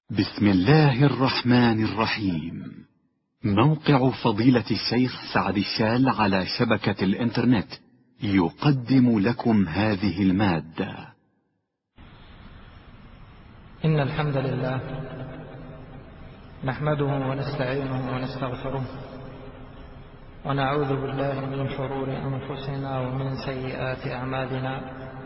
بسم الله الرحمن الرحيم. موقع فضيلة الشيخ سعد الشال على شبكة الإنترنت يقدم لكم هذه المادة. إن الحمد لله نحمده ونستعينه ونستغفره ونعوذ بالله من شرور أنفسنا ومن سيئات أعمالنا.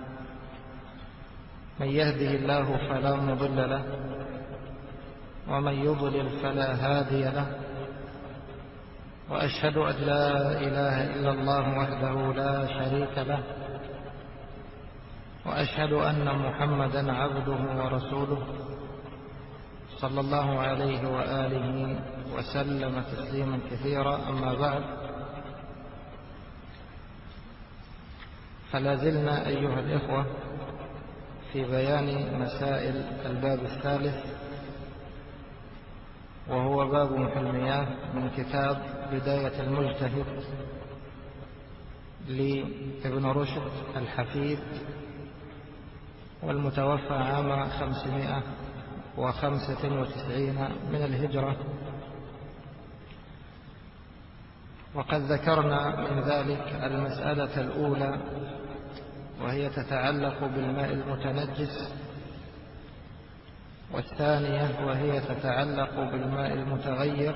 من يهده الله فلا مضل له ومن يضلل فلا هادي له، وأشهد أن لا إله إلا الله وحده لا شريك له، وأشهد أن محمدا عبده ورسوله صلى الله عليه وآله وسلم تسليما كثيرا. أما بعد، فلا زلنا أيها الإخوة في بيان مسائل الباب الثالث، وهو باب المياه من كتاب بداية المجتهد لابن رشد الحفيد، والمتوفى عام 595 من الهجرة. وقد ذكرنا من ذلك المسألة الأولى، وهي تتعلق بالماء المتنجس، والثانية وهي تتعلق بالماء المتغير،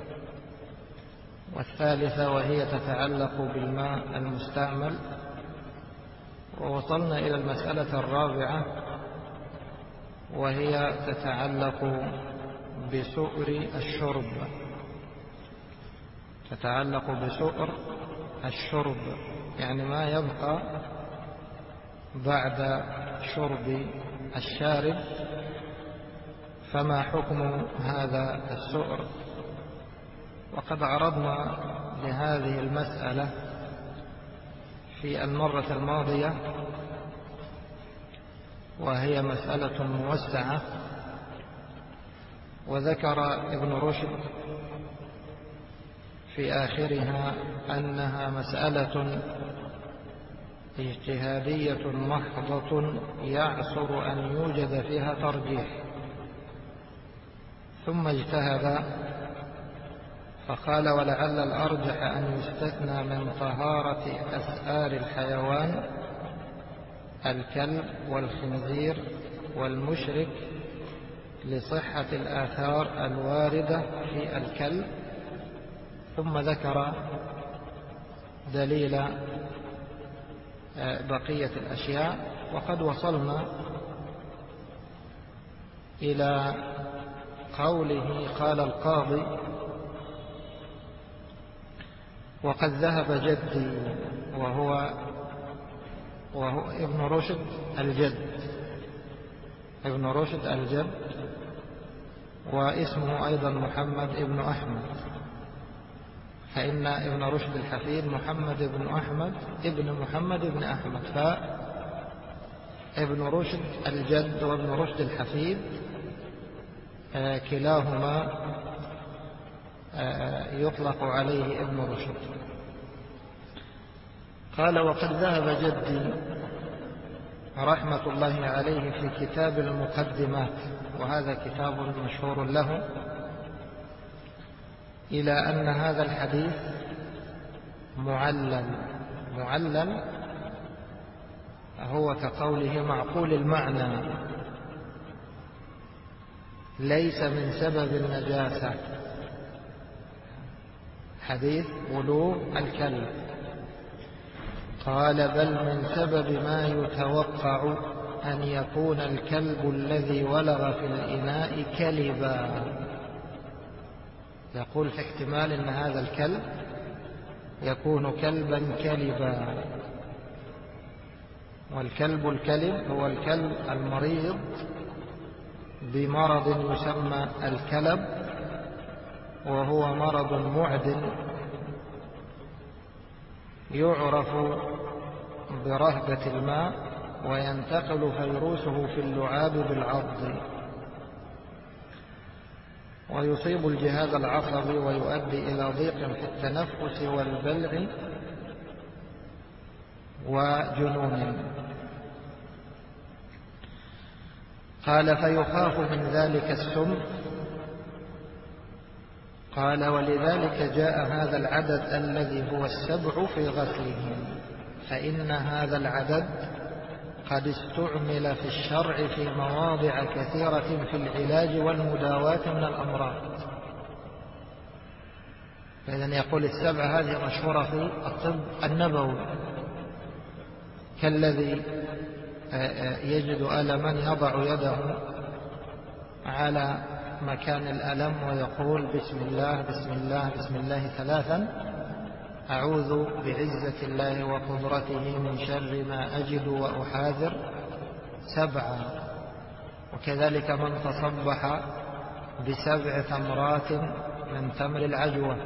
والثالثة وهي تتعلق بالماء المستعمل. ووصلنا إلى المسألة الرابعة، وهي تتعلق بسؤر الشرب، تتعلق بسؤر الشرب، يعني ما يبقى بعد شرب الشارب، فما حكم هذا السؤر؟ وقد عرضنا لهذه المسألة في المرة الماضية، وهي مسألة موسعة. وذكر ابن رشد في آخرها أنها مسألة اجتهادية محضة يعسر أن يوجد فيها ترجيح، ثم اجتهد فقال: ولعل الأرجح أن يستثنى من طهارة أسآر الحيوان الكلب والخنزير والمشرك لصحة الآثار الواردة في الكلب. ثم ذكر دليل بقية الأشياء. وقد وصلنا إلى قوله: قال القاضي: وقد ذهب جدي، وهو ابن رشد الجد، ابن رشد الجد، واسمه أيضا محمد ابن أحمد، فإن ابن رشد الحفيد محمد ابن أحمد ابن محمد ابن أحمد، فابن رشد الجد وابن رشد الحفيد كلاهما يطلق عليه ابن رشد. قال: وقد ذهب جدي رحمة الله عليه في كتاب المقدمات، وهذا كتاب مشهور له، إلى أن هذا الحديث معلل هو كقوله معقول المعنى، ليس من سبب النجاسة، حديث ولوغ الكلب. قال: بل من سبب ما يتوقع أن يكون الكلب الذي ولغ في الإناء كلبا. يقول في احتمال أن هذا الكلب يكون كلبا كلبا، والكلب الكلب هو الكلب المريض بمرض يسمى الكلب، وهو مرض معد يعرف برهبة الماء، وينتقل فيروسه في اللعاب بالعض، ويصيب الجهاز العصبي ويؤدي إلى ضيق في التنفس والبلع وجنون. قال فيخاف من ذلك السم. قال ولذلك جاء هذا العدد الذي هو 7 في غسله، فإن هذا العدد قد استعمل في الشرع في مواضع كثيرة في العلاج والمداواة من الأمراض. فإذن يقول 7 هذه مشهورة في الطب النبوي، كالذي يجد ألما يضع يده على مكان الألم ويقول بسم الله بسم الله بسم الله 3، أعوذ بعزة الله وقدرته من شر ما أجد وأحاذر 7. وكذلك من تصبح ب7 تمرات من تمر العجوة،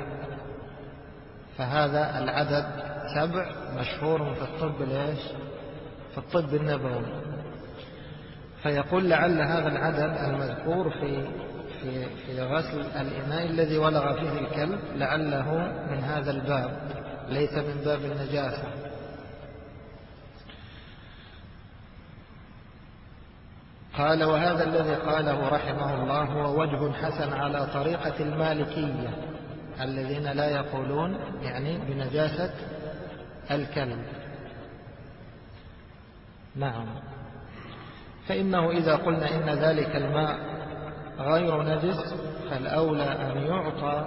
فهذا العدد 7 مشهور في الطب ليش؟ في الطب النبوي. فيقول لعل هذا العدد المذكور في غسل الإناء الذي ولغ فيه الكلب لعله من هذا الباب، ليس من باب النجاسة. قال وهذا الذي قاله رحمه الله هو وجه حسن على طريقة المالكية الذين لا يقولون يعني بنجاسة الكلب. نعم. فإنه إذا قلنا إن ذلك الماء غير نجس فالأولى أن يعطى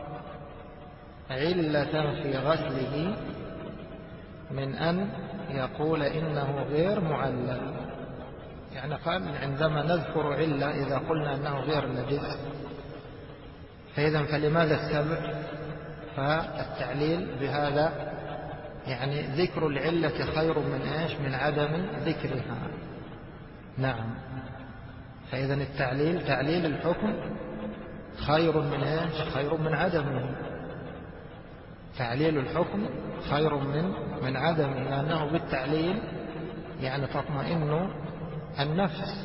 علة في غسله من أن يقول إنه غير معلل. يعني قال عندما نذكر علة إذا قلنا أنه غير نجس، فإذا فلماذا 7؟ فالتعليل بهذا يعني ذكر العلة خير من إيش؟ من عدم ذكرها. نعم. فإذا التعليل تعليل الحكم خير من إيش؟ خير من عدمه. تعليل الحكم خير من عدمه، لأنه بالتعليل يعني تطمئن النفس.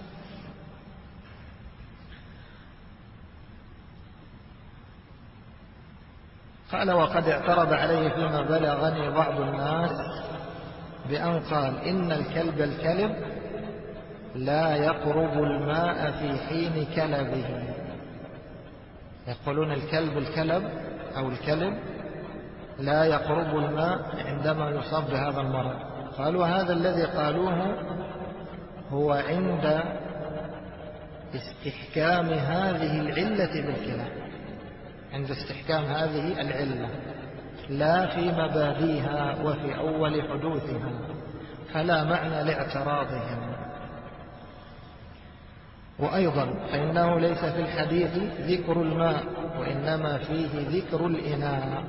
قال وقد اعترض عليه فيما بلغني بعض الناس بأن قال إن الكلب لا يقرب الماء في حين كلبه. يقولون الكلب أو الكلب لا يقرب الماء عندما يصاب بهذا المرض. قالوا هذا الذي قالوه هو عند استحكام هذه العلة بالكلام، عند استحكام هذه العلة، لا في مباديها وفي أول حدوثها، فلا معنى لاعتراضهم. وأيضا فإنه ليس في الحديث ذكر الماء، وإنما فيه ذكر الإناء.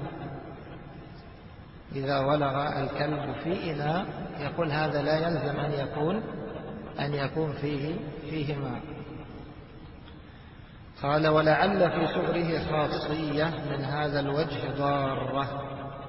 إذا ولغ الكلب في إناء يقول هذا لا يلزم أن يكون فيه ماء. قال ولعل في سؤره خاصية من هذا الوجه ضارة،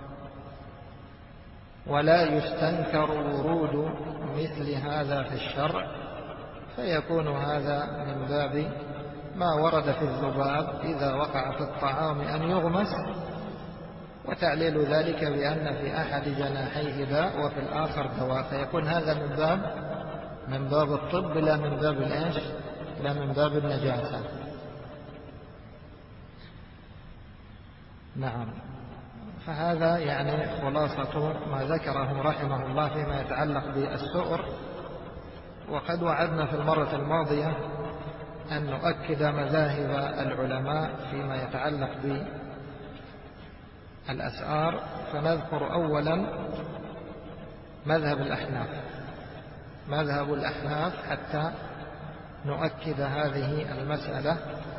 ولا يستنكر ورود مثل هذا في الشرع، فيكون هذا من باب ما ورد في الذباب إذا وقع في الطعام أن يغمس، وتعليل ذلك بأن في أحد جناحيه داء وفي الآخر دواء، فيكون هذا من باب الطب لا من باب الإيش؟ لا من باب النجاسة. نعم. فهذا يعني خلاصة ما ذكره رحمه الله فيما يتعلق بالسؤر. وقد وعدنا في المرة الماضية أن نؤكد مذاهب العلماء فيما يتعلق بالأسعار، فنذكر أولا مذهب الأحناف حتى نؤكد هذه المسألة،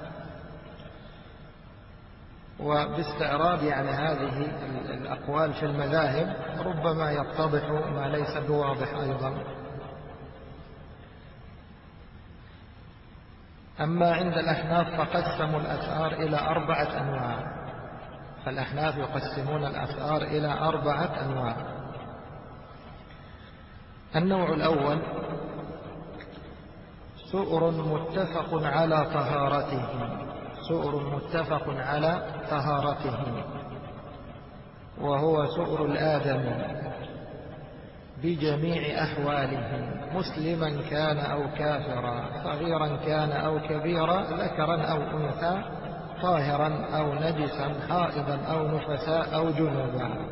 وباستعراض يعني هذه الأقوال في المذاهب ربما يتضح ما ليس بواضح أيضا. أما عند الأحناف فقسموا الأسعار إلى 4 أنواع، فالأحناف يقسمون الأسعار إلى 4 أنواع. النوع الأول سؤر متفق على طهارته، وهو سؤر الآدمي بجميع أحوالهم، مسلما كان أو كافرا، صغيرا كان أو كبيرا، ذكرا أو أنثى، طاهرا أو نجسا، حائضا أو نفساء أو جنوبا.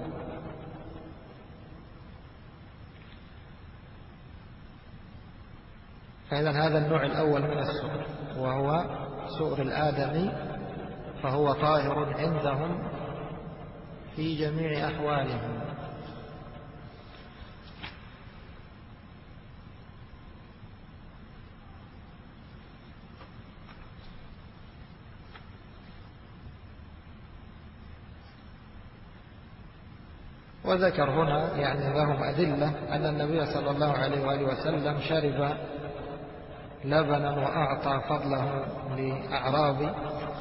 فإذا هذا النوع الأول من السؤر وهو سؤر الآدمي، فهو طاهر عندهم في جميع أحوالهم. وذكر هنا يعني لهم أدلة أن النبي صلى الله عليه وآله وسلم شرب لبنا وأعطى فضله لأعرابي،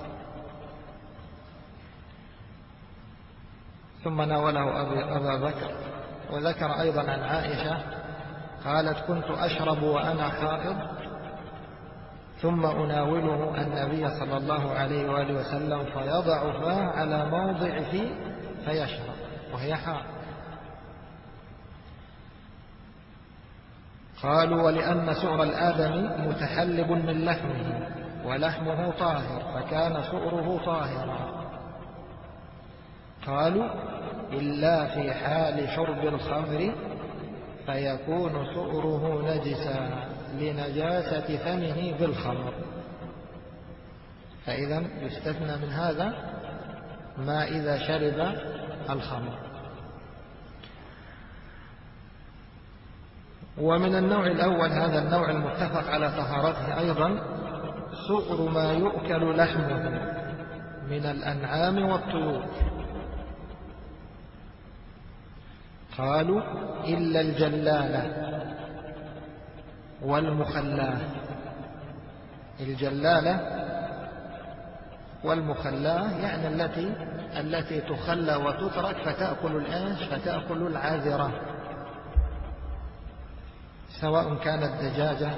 ثم ناوله أبا بكر. وذكر أيضا عن عائشة قالت: كنت أشرب وأنا حائض ثم أناوله النبي صلى الله عليه وآله وسلم فيضع فاه على موضع فيه فيشرب وهي حائض. قالوا: ولأن سؤر الآدمي متحلب من لحمه ولحمه طاهر فكان سؤره طاهرا. قالوا: إلا في حال شرب الخمر فيكون سؤره نجسا لنجاسة فمه بالخمر. فإذا يستثنى من هذا ما إذا شرب الخمر. ومن النوع الأول هذا النوع المتفق على طهارته أيضا سؤر ما يؤكل لحمه من الأنعام والطيور. قالوا: إلا الجلالة والمخلاه. الجلالة والمخلاه يعني التي تخلى وتترك فتأكل العاذرة، سواء كانت دجاجة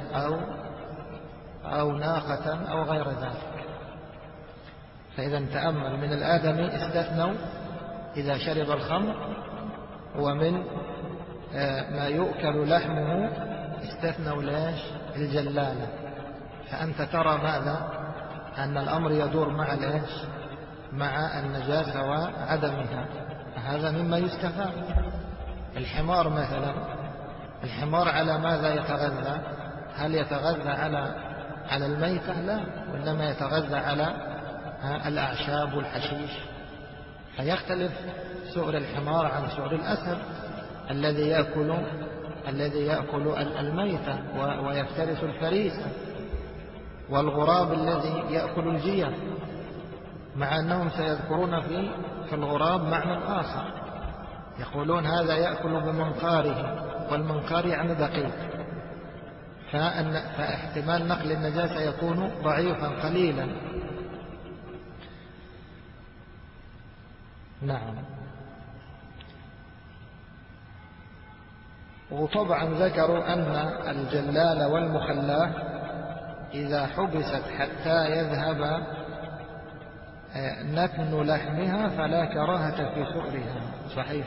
أو ناقة أو غير ذلك. فإذا تأمل من الآدمي استثنوا إذا شرب الخمر، ومن ما يؤكل لحمه استثنوا ليش الجلالة. فأنت ترى ماذا؟ أن الأمر يدور مع النجاسة وعدمها. هذا مما يستفاد. الحمار مثلا، الحمار على ماذا يتغذى؟ هل يتغذى على الميتة؟ لا، وإنما يتغذى على الأعشاب والحشيش. فيختلف سؤر الحمار عن سؤر الأسد الذي يأكل الميتة ويفترس الفريسة، والغراب الذي يأكل الجيف، مع أنهم سيذكرون في الغراب معنى آخر، يقولون هذا يأكل بمنقاره، والمنقار يعني دقيق، فاحتمال نقل النجاسة يكون ضعيفا قليلا. نعم. وطبعا ذكروا أن الجلال والمخلاه إذا حبست حتى يذهب نتن لحمها فلا كراهة في سؤرها، صحيح.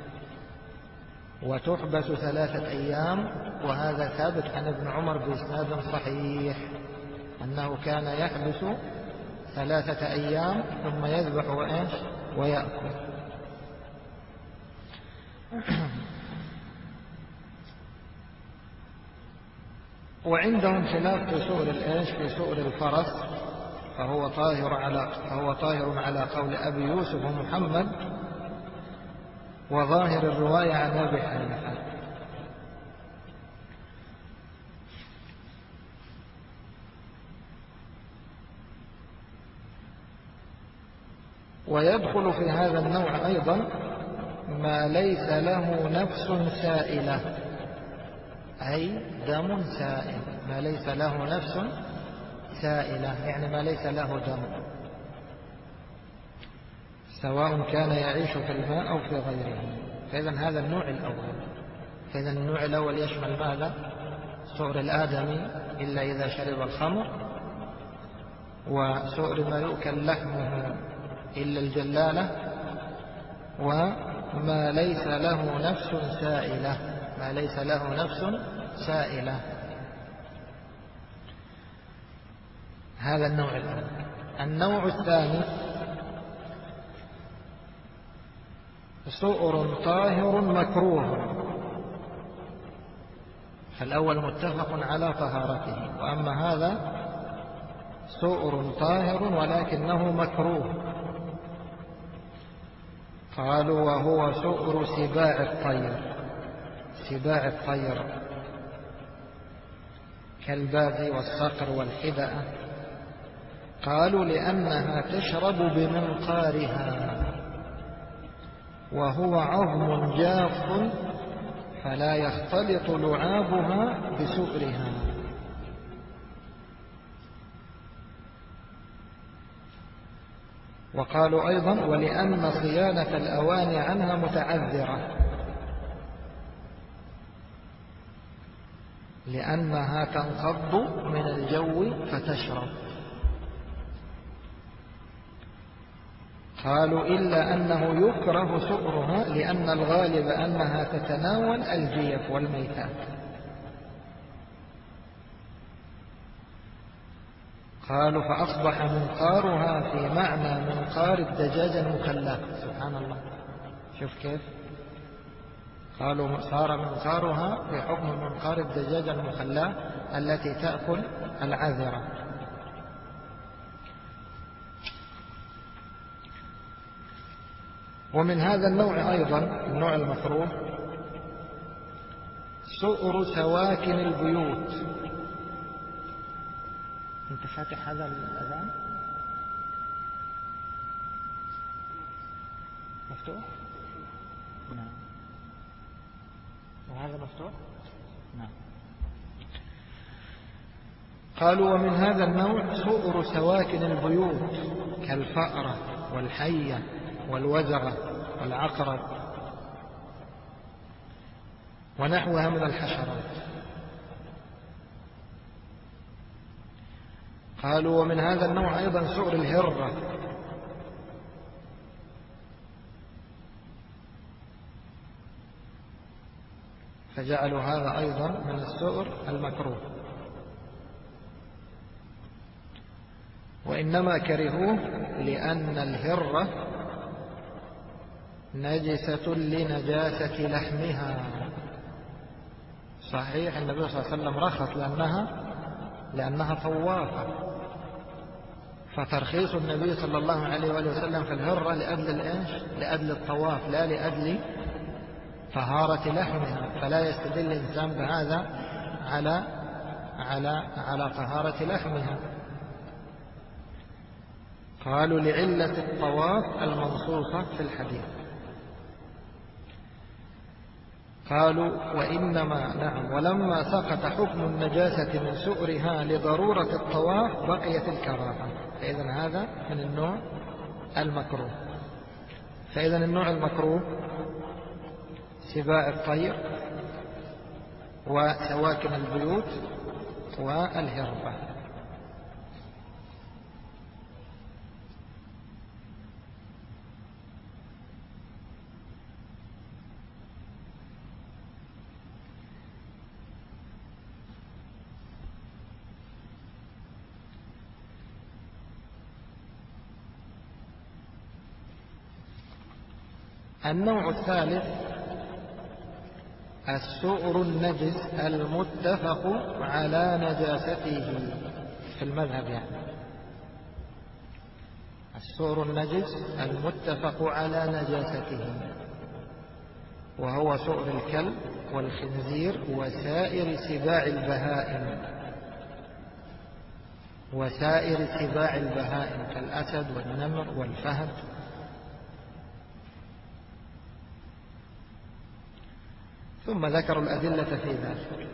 وتحبس 3 أيام، وهذا ثابت عن ابن عمر بإسناد صحيح أنه كان يحبس 3 أيام ثم يذبح ويأكل. وعندهم خلاف في سؤر الفرس، فهو طاهر على قول أبي يوسف ومحمد، وظاهر الرواية عن أبي حنيفة. ويدخل في هذا النوع أيضا ما ليس له نفس سائلة، أي دم سائل. ما ليس له نفس سائلة يعني ما ليس له دم، سواء كان يعيش في الماء أو في غيره. فإذا هذا النوع الأول. فإذا النوع الأول يشمل ماذا؟ سؤر الآدمي إلا إذا شرب الخمر، وسؤر ما يؤكل لحمه إلا الجلالة، وما ليس له نفس سائلة. فليس له نفس سائلة. هذا النوع الأول. النوع الثاني سؤر طاهر مكروه. فالأول متفق على طهارته، وأما هذا سؤر طاهر ولكنه مكروه. قالوا وهو سؤر سباع الطير، سباع الطير كالباز والصقر والحدأة. قالوا لأنها تشرب بمنقارها وهو عظم جاف فلا يختلط لعابها بسؤرها. وقالوا أيضا ولأن صيانة الأواني عنها متعذرة، لأنها تنقض من الجو فتشرب. قالوا إلا أنه يكره سؤرها لأن الغالب أنها تتناول الجيف والميتات. قالوا فأصبح منقارها في معنى منقار الدجاجة المخلاة. سبحان الله، شوف كيف قالوا صار منقارها في حكم منقار الدجاجة المخلاة التي تأكل العذرة. ومن هذا النوع أيضا النوع المكروه سؤر سواكن البيوت. انت فاتح هذا الأذان مفتوح؟ نعم. وهذا مفتوح؟ نعم. قالوا ومن هذا النوع سؤر سواكن البيوت كالفأرة والحية والوزغة والعقرب ونحوها من الحشرات. قالوا ومن هذا النوع أيضا سؤر الهرة فجعلوا هذا أيضا من السؤر المكروه، وإنما كرهوه لأن الهرة نجسة لنجاسة لحمها. صحيح النبي صلى الله عليه وسلم رخص لأنها طوافة، فترخيص النبي صلى الله عليه وآله وسلم في الهرة لأجل الطواف لا لأجل طهارة لحمها، فلا يستدل الإنسان بهذا على طهارة لحمها. قالوا لعلة الطواف المنصوصة في الحديث. قالوا وإنما نعم ولما سقط حكم النجاسة من سؤرها لضرورة الطواف بقيت الكراهة. فإذن هذا من النوع المكروه. فإذن النوع المكروه سباع الطير وسواكن البيوت والهربة. النوع الثالث السؤر النجس المتفق على نجاسته في المذهب، يعني السؤر النجس المتفق على نجاسته، وهو سؤر الكلب والخنزير وسائر سباع البهائم كالأسد والنمر والفهد. ثم ذكروا الأدلة في ذلك.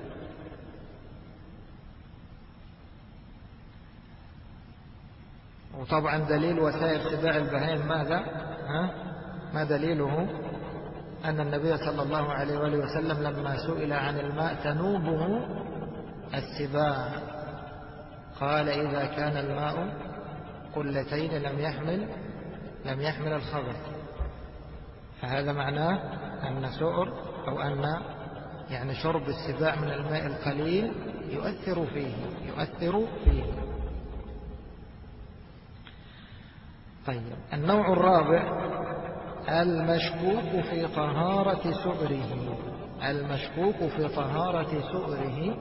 وطبعا دليل وسائر سباع البهائم ماذا؟ ما دليله؟ أن النبي صلى الله عليه وآله وسلم لما سئل عن الماء تنوبه السباع قال إذا كان الماء قلتين لم يحمل الخبث. فهذا معناه أن سؤر أو أن يعني شرب السباع من الماء القليل يؤثر فيه. طيب، النوع الرابع المشكوك في طهارة سؤره. المشكوك في طهارة سؤره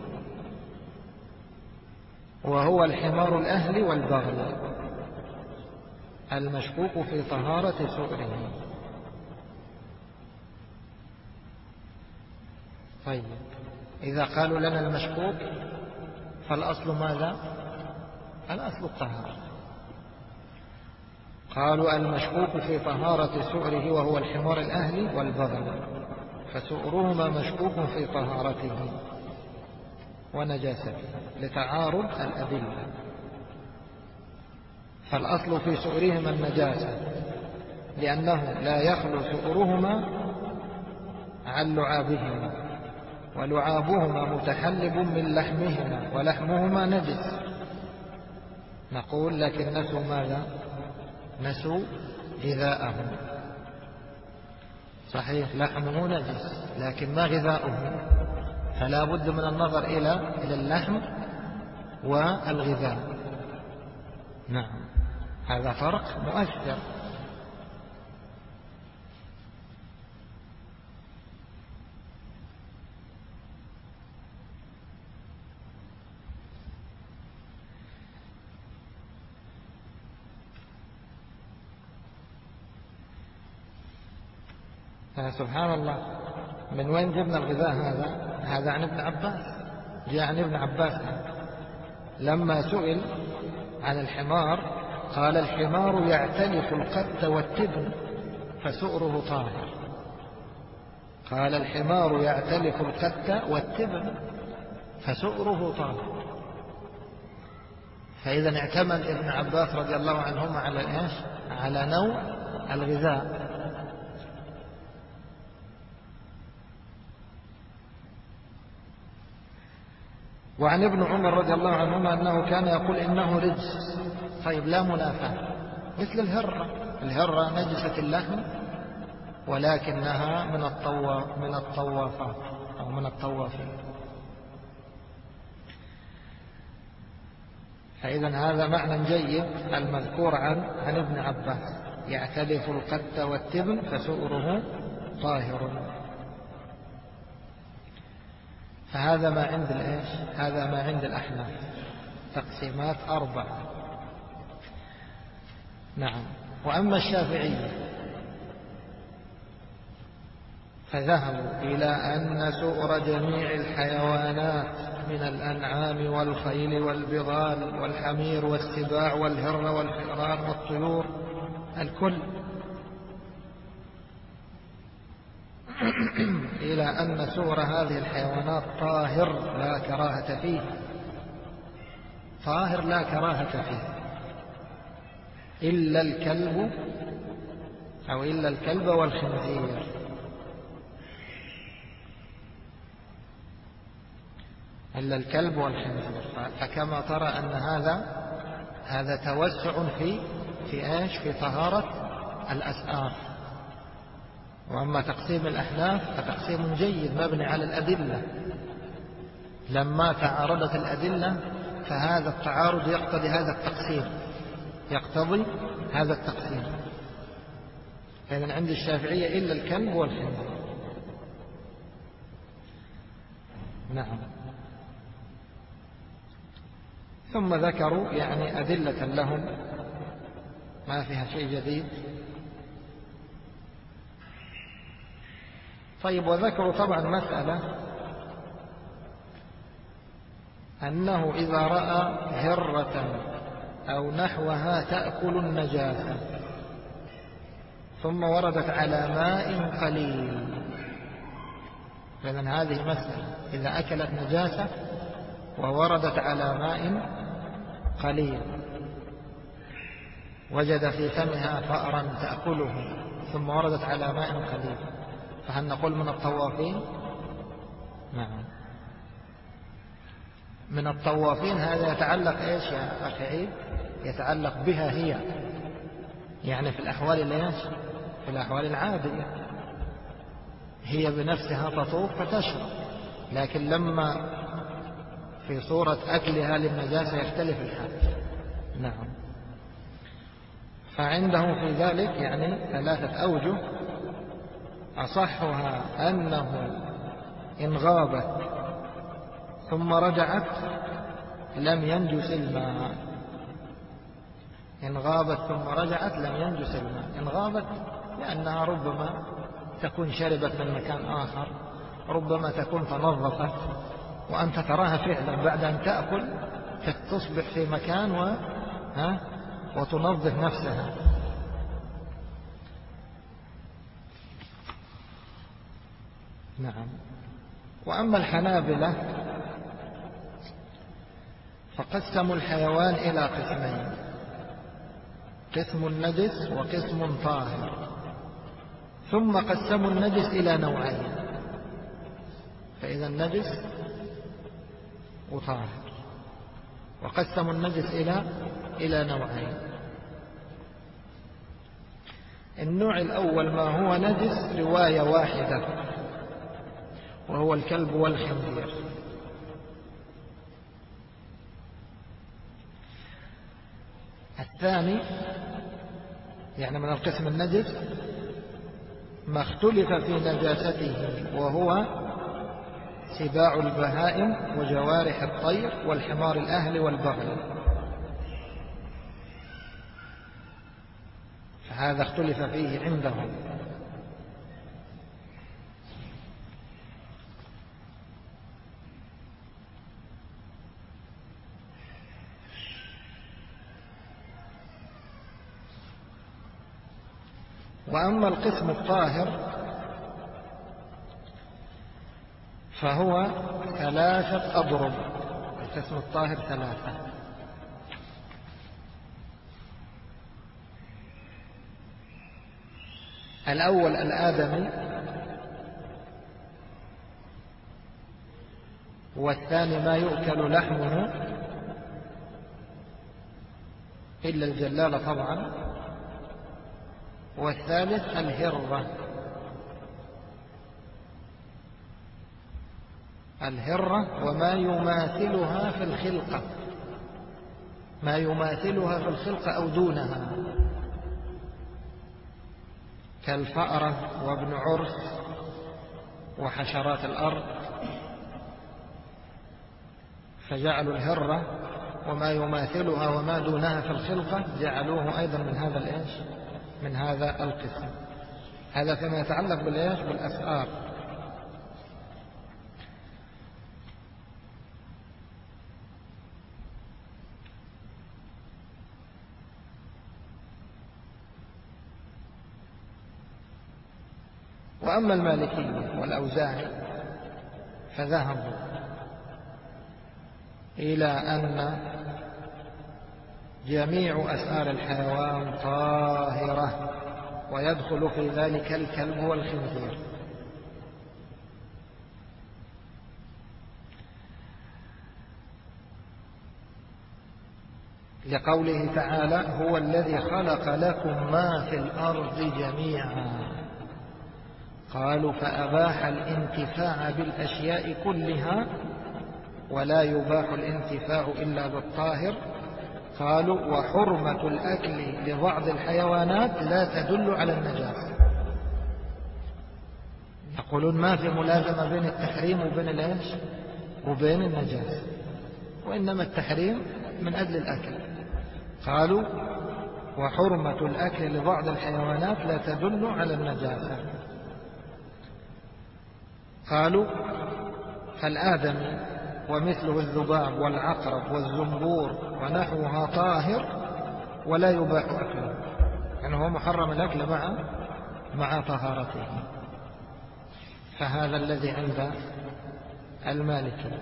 وهو الحمار الأهلي والبغل. المشكوك في طهارة سؤره. طيب، إذا قالوا لنا المشكوك فالأصل ماذا؟ الأصل الطهارة. قالوا المشكوك في طهارة سؤره وهو الحمار الأهلي والبغل، فسؤرهما مشكوك في طهارته ونجاسته لتعارض الأدلة. فالأصل في سؤرهما النجاسة لأنه لا يخلو سؤرهما عن لعابهما، ولعابهما متحلب من لحمهما ولحمهما نجس. نقول لكن نسوا ماذا؟ نسوا غذاءهم. صحيح لحمه نجس لكن ما غذاؤه، فلا بد من النظر إلى اللحم والغذاء. نعم، هذا فرق مؤثر. سبحان الله، من وين جبنا الغذاء هذا؟ هذا عن ابن عباس، جاء عن ابن عباس لما سئل عن الحمار قال الحمار يعتلف القت والتبن فسؤره طاهر. قال الحمار يعتلف القت والتبن فسؤره طاهر. فإذا اعتمد ابن عباس رضي الله عنهما على ايش؟ على نوع الغذاء. وعن ابن عمر رضي الله عنهما أنه كان يقول إنه رجس. طيب، لا منافاة، مثل الهرة نجسة اللحم ولكنها من الطوافات أو من الطوافين. فإذا هذا معنى جيد المذكور عن ابن عباس، يعتلف القت والتبن فسؤره طاهر. فهذا ما عند الإيش؟ هذا ما عند الأحناف، تقسيمات 4. نعم. وأما الشافعية فذهبوا إلى أن سؤر جميع الحيوانات من الأنعام والخيل والبغال والحمير والسباع والهر والفئران والطيور الكل إلى أن سؤر هذه الحيوانات طاهر لا كراهة فيه. طاهر لا كراهة فيه إلا الكلب أو إلا الكلب والخنزير. إلا الكلب والخنزير. فكما ترى أن هذا توسع في إيش؟ في طهارة الأسعار. وأما تقسيم الأحناف فتقسيم جيد مبني على الأدلة. لما تعارضت الأدلة فهذا التعارض يقتضي هذا التقسيم. إذن عند الشافعية إلا الكلب والخنزير. نعم. ثم ذكروا يعني أدلة لهم ما فيها شيء جديد. طيب، وذكروا طبعا مسألة أنه إذا رأى هرة أو نحوها تأكل النجاسة ثم وردت على ماء قليل، فإذن هذه مسألة إذا أكلت نجاسة ووردت على ماء قليل وجد في فمها فأرا تأكله ثم وردت على ماء قليل، فهل نقول من الطوافين؟ نعم، من الطوافين. هذا يتعلق إيش يا أخي عيد؟ يتعلق بها هي، يعني في الأحوال في الأحوال العادية هي بنفسها تطوف فتشرب لكن لما في صورة أكلها للنجاسة يختلف الحال. نعم. فعنده في ذلك يعني 3 أوجه. أصحها أنه إن غابت ثم رجعت لم ينجس الماء. إن غابت ثم رجعت لم ينجس الماء. إن غابت لأنها ربما تكون شربت من مكان آخر، ربما تكون تنظفت، وأنت تراها فعلا بعد أن تأكل تصبح في مكان وتنظف نفسها. نعم. وأما الحنابلة فقسموا الحيوان إلى قسمين: قسم نجس وقسم طاهر، ثم قسموا النجس إلى نوعين. فإذا النجس وطاهر، وقسموا النجس إلى نوعين. النوع الأول ما هو نجس رواية واحدة، وهو الكلب والخنزير. الثاني يعني من القسم النجس ما اختلف في نجاسته، وهو سباع البهائم وجوارح الطير والحمار الأهل والبغل، فهذا اختلف فيه عندهم. وأما القسم الطاهر فهو 3 أضرب. القسم الطاهر 3: الأول الآدمي، والثاني ما يؤكل لحمه إلا الجلال طبعا، والثالث الهرة. الهرة وما يماثلها في الخلقة، ما يماثلها في الخلقة أو دونها، كالفأرة وابن عرس وحشرات الأرض، فجعلوا الهرة وما يماثلها وما دونها في الخلقة جعلوه أيضا من هذا القسم. هذا فيما يتعلق بالأسعار. وأما المالكية والأوزاعي فذهبوا إلى أن جميع أسعار الحيوان طاهرة، ويدخل في ذلك الكلب والخنزير، لقوله تعالى: هو الذي خلق لكم ما في الأرض جميعا. قالوا: فأباح الانتفاع بالأشياء كلها ولا يباح الانتفاع إلا بالطاهر. قالوا: وحرمة الأكل لبعض الحيوانات لا تدل على النجاسة. يقولون ما في ملازمة بين التحريم وبين النجاسة، وإنما التحريم من أجل الأكل. قالوا: وحرمة الأكل لبعض الحيوانات لا تدل على النجاسة. قالوا: فالآدمي ومثله الذباب والعقرب والزنبور ونحوها طاهر ولا يباح أكله، يعني هو محرم الأكل مع طهارته. فهذا الذي عند المالكي.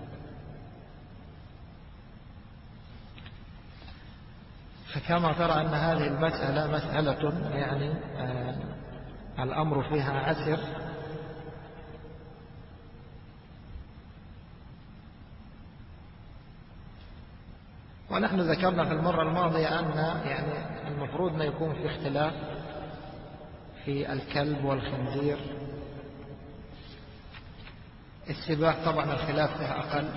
فكما ترى أن هذه المسألة مسألة يعني الأمر فيها عسر، ونحن ذكرنا في المرة الماضية أن يعني المفروض أن يكون في اختلاف في الكلب والخنزير، السباع طبعا الخلاف فيها أقل.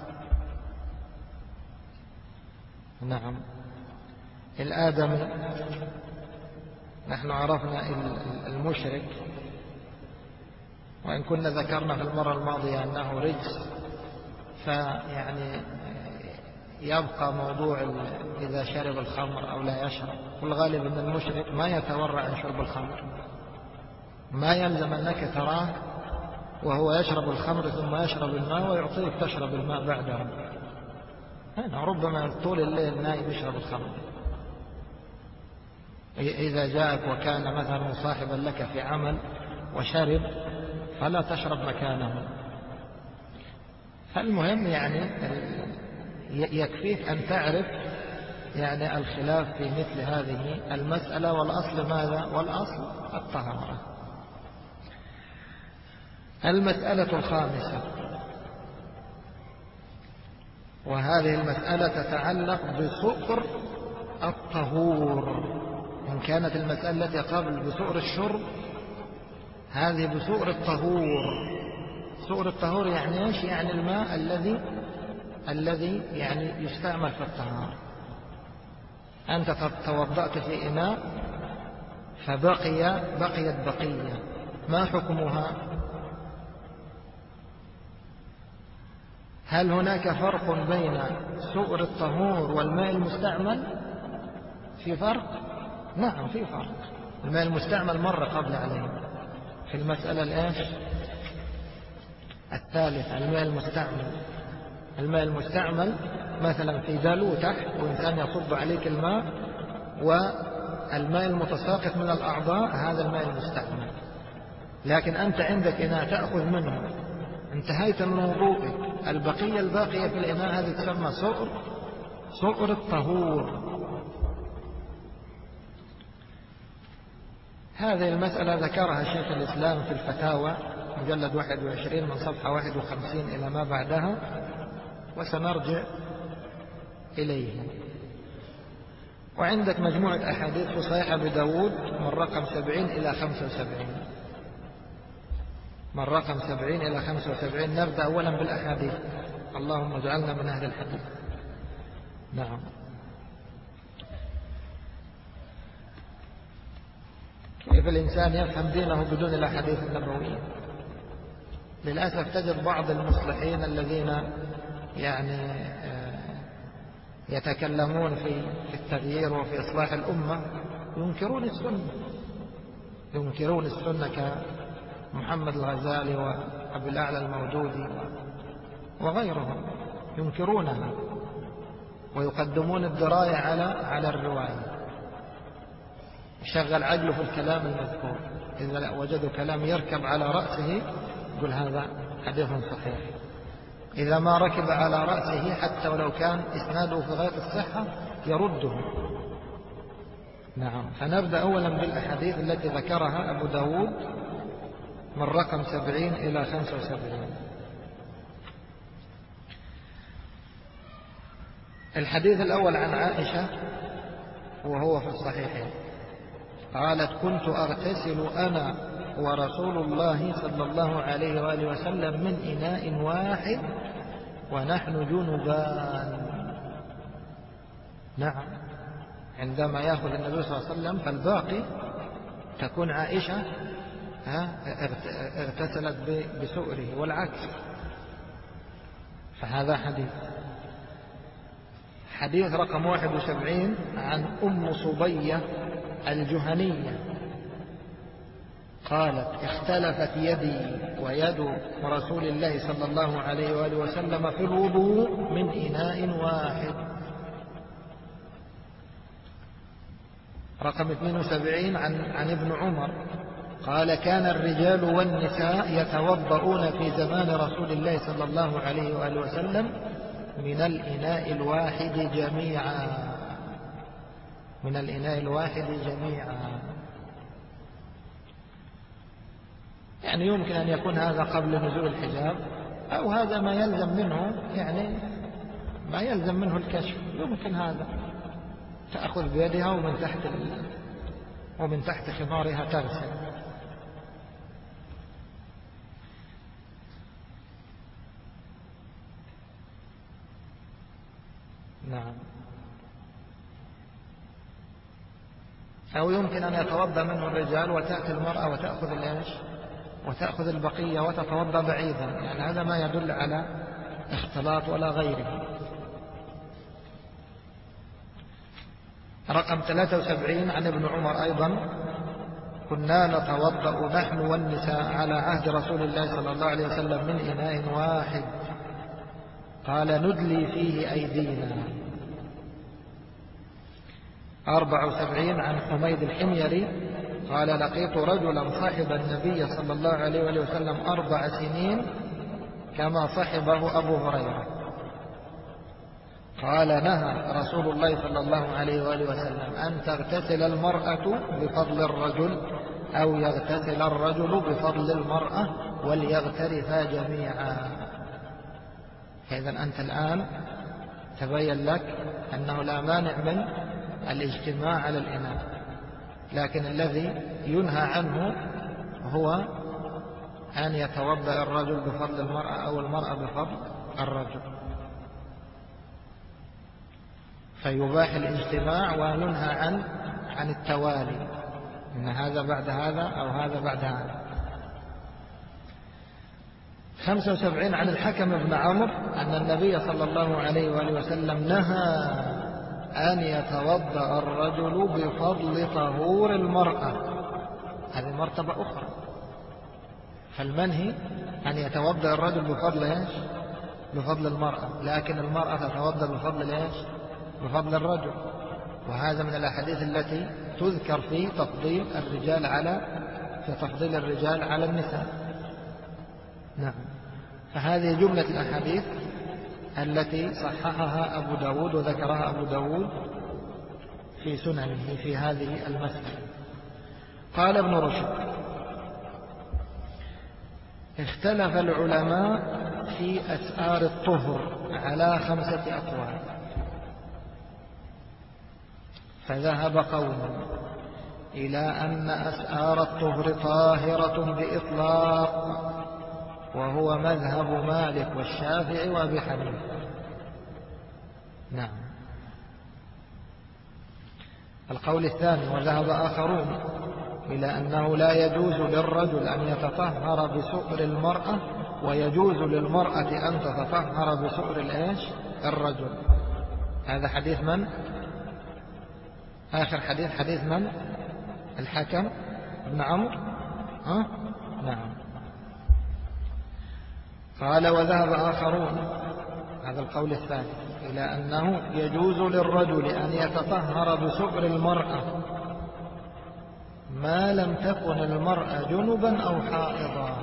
نعم. الآدمي نحن عرفنا المشرك، وإن كنا ذكرنا في المرة الماضية أنه رجس، فيعني يبقى موضوع إذا شرب الخمر أو لا يشرب. والغالب أن المشرك ما يتورع عن شرب الخمر، ما يلزم أنك تراه وهو يشرب الخمر ثم يشرب الماء ويعطيك تشرب الماء بعده. ربما طول الليل نائم يشرب الخمر. إذا جاءك وكان مثلا مصاحبا لك في عمل وشرب فلا تشرب مكانه. فالمهم يعني يكفيك أن تعرف يعني الخلاف في مثل هذه المسألة. والأصل ماذا؟ والأصل الطهارة. المسألة الخامسة، وهذه المسألة تتعلق بسؤر الطهور. إن كانت المسألة التي قبل بسؤر الشرب، هذه بسؤر الطهور. سؤر الطهور يعني ايش؟ يعني الماء الذي يعني يستعمل في الطهارة. أنت توضأت في إناء فبقيت بقية، ما حكمها؟ هل هناك فرق بين سؤر الطهور والماء المستعمل؟ في فرق؟ نعم في فرق. الماء المستعمل مر قبل عليه في المسألة الآن الثالثة. الماء المستعمل مثلا في دلو تحت وإنسان يصب عليك الماء، والماء المتساقط من الأعضاء هذا الماء المستعمل. لكن أنت عندك إناء تأخذ منه، انتهيت من وضوءك، البقية الباقية في الإناء هذه تسمى سؤر الطهور. هذه المسألة ذكرها شيخ الإسلام في الفتاوى مجلد 21 من صفحة 51 إلى ما بعدها، وسنرجع إليه. وعندك مجموعة أحاديث في صحيح أبي داود من رقم 70 إلى 75. من رقم 70 إلى 75. نبدأ أولا بالأحاديث. اللهم اجعلنا من أهل الحديث. نعم. كيف الإنسان يفهم دينه بدون الأحاديث النبوية؟ للأسف تجد بعض المصلحين الذين يعني يتكلمون في التغيير وفي إصلاح الأمة ينكرون السنة كمحمد الغزالي وأبي الأعلى المودودي وغيرهم، ينكرونها ويقدمون الدراية على الرواية. يشغل عقله في الكلام المذكور، إذا وجدوا كلام يركب على رأسه يقول هذا حديث صحيح. إذا ما ركب على رأسه حتى ولو كان إسناده في غاية الصحة يرده. نعم. فنبدأ أولا بالأحاديث التي ذكرها أبو داود من رقم 70 إلى 75. الحديث الأول عن عائشة وهو في الصحيحين، قالت: كنت أغتسل أنا ورسول الله صلى الله عليه وآله وسلم من إناء واحد ونحن جنبان. نعم. عندما يأخذ النبي صلى الله عليه وسلم فالباقي تكون عائشة اغتسلت بسؤره والعكس. فهذا حديث رقم 71 عن أم صبية الجهنية قالت: اختلفت يدي ويد رسول الله صلى الله عليه وآله وسلم في الوضوء من إناء واحد. رقم 72 عن ابن عمر قال: كان الرجال والنساء يتوضؤون في زمان رسول الله صلى الله عليه وآله وسلم من الإناء الواحد جميعا. من الإناء الواحد جميعا. يعني يمكن أن يكون هذا قبل نزول الحجاب، أو هذا ما يلزم منه، يعني ما يلزم منه الكشف. يمكن هذا تأخذ بيدها ومن تحت خمارها تغسل. نعم. أو يمكن أن يتوضأ منه الرجال وتأتي المرأة وتأخذ الإيش وتأخذ البقية وتتوضأ بعيدا، يعني هذا ما يدل على اختلاط ولا غيره. رقم 73 عن ابن عمر أيضا: كنا نتوضأ نحن والنساء على عهد رسول الله صلى الله عليه وسلم من إناء واحد، قال ندلي فيه أيدينا. 74 عن حميد الحميري قال: لقيت رجلا صحب النبي صلى الله عليه وسلم 4 سنين كما صحبه أبو هريرة، قال: نهى رسول الله صلى الله عليه وسلم أن تغتسل المرأة بفضل الرجل أو يغتسل الرجل بفضل المرأة وليغترفا جميعا. إذن أنت الآن تبين لك أنه لا مانع من الاجتماع على الإناء، لكن الذي ينهى عنه هو أن يتوضأ الرجل بفضل المرأة أو المرأة بفضل الرجل، فيباح الاجتماع وينهى عن التوالي، إن هذا بعد هذا أو هذا بعد هذا. 75 عن الحكم بن عمرو أن النبي صلى الله عليه وسلم نهى أن يتوضأ الرجل بفضل طهور المرأة، هذه مرتبة أخرى. فالمنهي أن يتوضأ الرجل بفضل إيش؟ بفضل المرأة، لكن المرأة تتوضأ بفضل إيش؟ بفضل الرجل. وهذا من الأحاديث التي تذكر في تفضيل الرجال على النساء. نعم. فهذه جملة الأحاديث التي صححها أبو داود وذكرها أبو داود في سننه في هذه المسألة. قال ابن رشد: اختلف العلماء في أسآر الطهر على 5 أقوال، فذهب قوم إلى أن أسآر الطهر طاهرة بإطلاق، وهو مذهب مالك والشافعي وأبي حنيفة. نعم. القول الثاني: وذهب آخرون إلى أنه لا يجوز للرجل أن يتطهر بسؤر المرأة، ويجوز للمرأة أن تتطهر بسؤر الرجل. هذا حديث من؟ آخر حديث من؟ الحكم بن عمرو. نعم. قال: وذهب آخرون، هذا القول الثاني، إلى أنه يجوز للرجل أن يتطهر بسؤر المرأة ما لم تكن المرأة جنبا أو حائضا.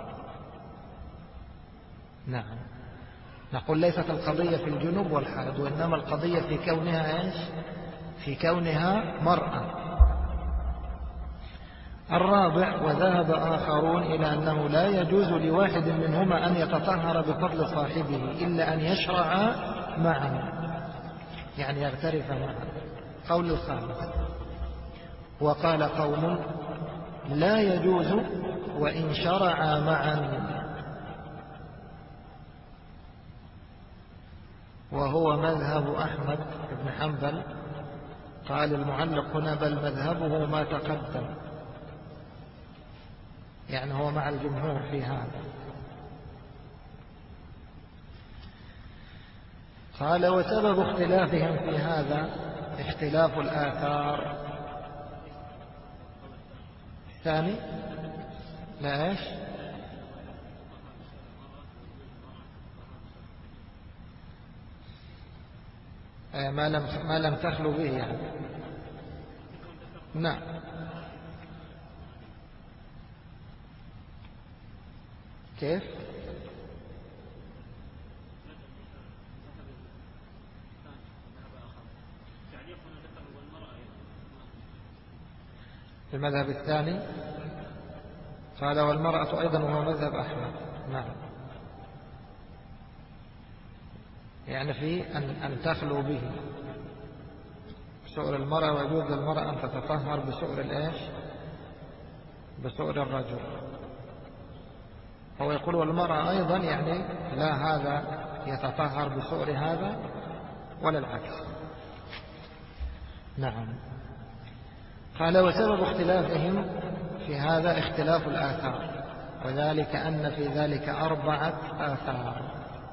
نعم. نقول ليست القضية في الجنوب والحائض، وإنما القضية في كونها إيش؟ في كونها مرأة. الرابع: وذهب آخرون إلى أنه لا يجوز لواحد منهما أن يتطهر بفضل صاحبه إلا أن يشرع معا، يعني يغترف معا. قول الخامس: وقال قوم لا يجوز وإن شرع معا، وهو مذهب أحمد بن حنبل. قال المعلق هنا: بل مذهبه ما تقدم، يعني هو مع الجمهور في هذا. قال: وسبب اختلافهم في هذا اختلاف الآثار. الثاني لا إيش؟ ما لم تخلو به يعني. نعم. كيف؟ المذهب الثاني قال: والمرأة أيضا وهو مذهب أحمد. نعم. يعني في أن تخلو به بسؤر المرأة، ويجوز للمرأة أن تتطهر بسؤر الإيش؟ بسؤر الرجل. هو يقول والمرأة أيضا، يعني لا هذا يتطهر بسؤر هذا ولا العكس. نعم. قال وسبب اختلافهم في هذا اختلاف الآثار، وذلك أن في ذلك 4 آثار.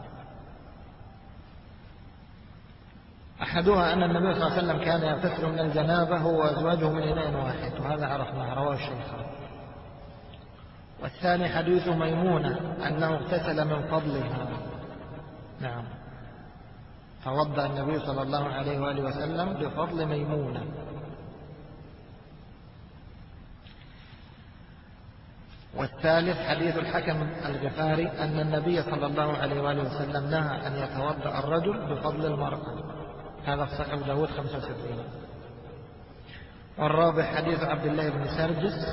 أحدها أن النبي صلى الله عليه وسلم كان يغتسل من الجنابة هو وأزواجه من إناء واحد، وهذا عرفناه رواه الشيخان. والثاني حديث ميمونة أنه اغتسل من فضلها. نعم، توضأ النبي صلى الله عليه وآله وسلم بفضل ميمونة. والثالث حديث الحكم الغفاري أن النبي صلى الله عليه وآله وسلم نهى أن يتوضأ الرجل بفضل المرأة، هذا في صحيح داود 75. والرابع حديث عبد الله بن سرجس.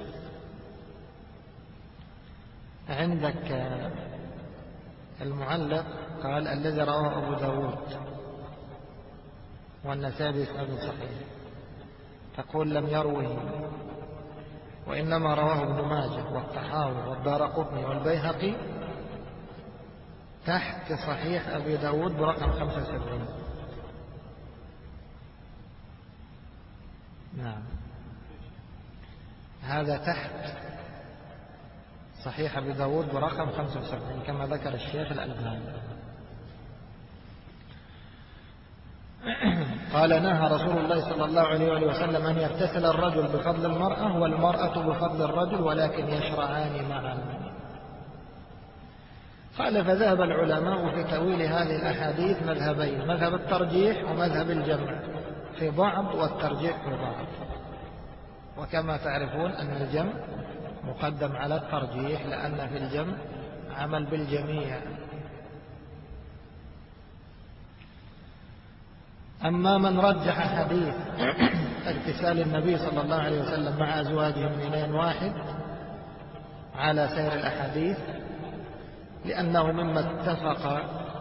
عندك المعلق قال الذي رواه أبو داود والنسائي بإسناد صحيح، تقول لم يروه، وإنما رواه ابن ماجه والطحاوي والدارقطني والبيهقي تحت صحيح أبي داود برقم 75. نعم، هذا تحت صحيح أبي داود برقم 75 كما ذكر الشيخ الألباني. قال نهى رسول الله صلى الله عليه وسلم أن يغتسل الرجل بفضل المرأة والمرأة بفضل الرجل ولكن يشرعان معا. قال فذهب العلماء في تأويل هذه الأحاديث مذهبين، مذهب الترجيح ومذهب الجمع في بعض والترجيح في بعض. وكما تعرفون أن الجمع مقدم على الترجيح لأن في الجمع عمل بالجميع. أما من رجح حديث اغتسال النبي صلى الله عليه وسلم مع أزواجه من إناء واحد على سائر الأحاديث لأنه مما اتفق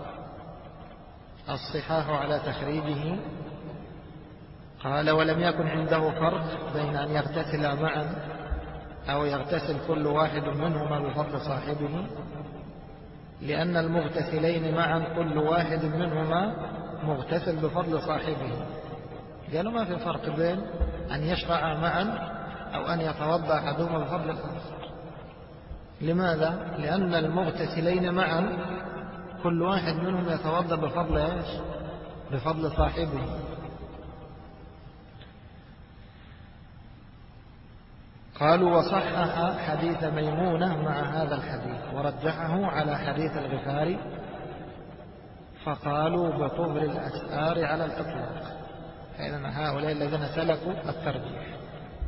الصحاح على تخريجه، قال ولم يكن عنده فرق بين أن يغتسل معا أو يغتسل كل واحد منهما بفضل صاحبه، لأن المغتسلين معا كل واحد منهما مغتسل بفضل صاحبه. قالوا ما في فرق بين أن يشرع معا أو أن يتوضأ أحدهما بفضل الآخر. لماذا؟ لأن المغتسلين معا كل واحد منهم يتوضأ بفضل إيش؟ بفضل صاحبه. قالوا وصحح حديث ميمونة مع هذا الحديث ورجحه على حديث الغفاري، فقالوا بطهر الأسآر على الإطلاق. فإذن هؤلاء الذين سلكوا الترجيح.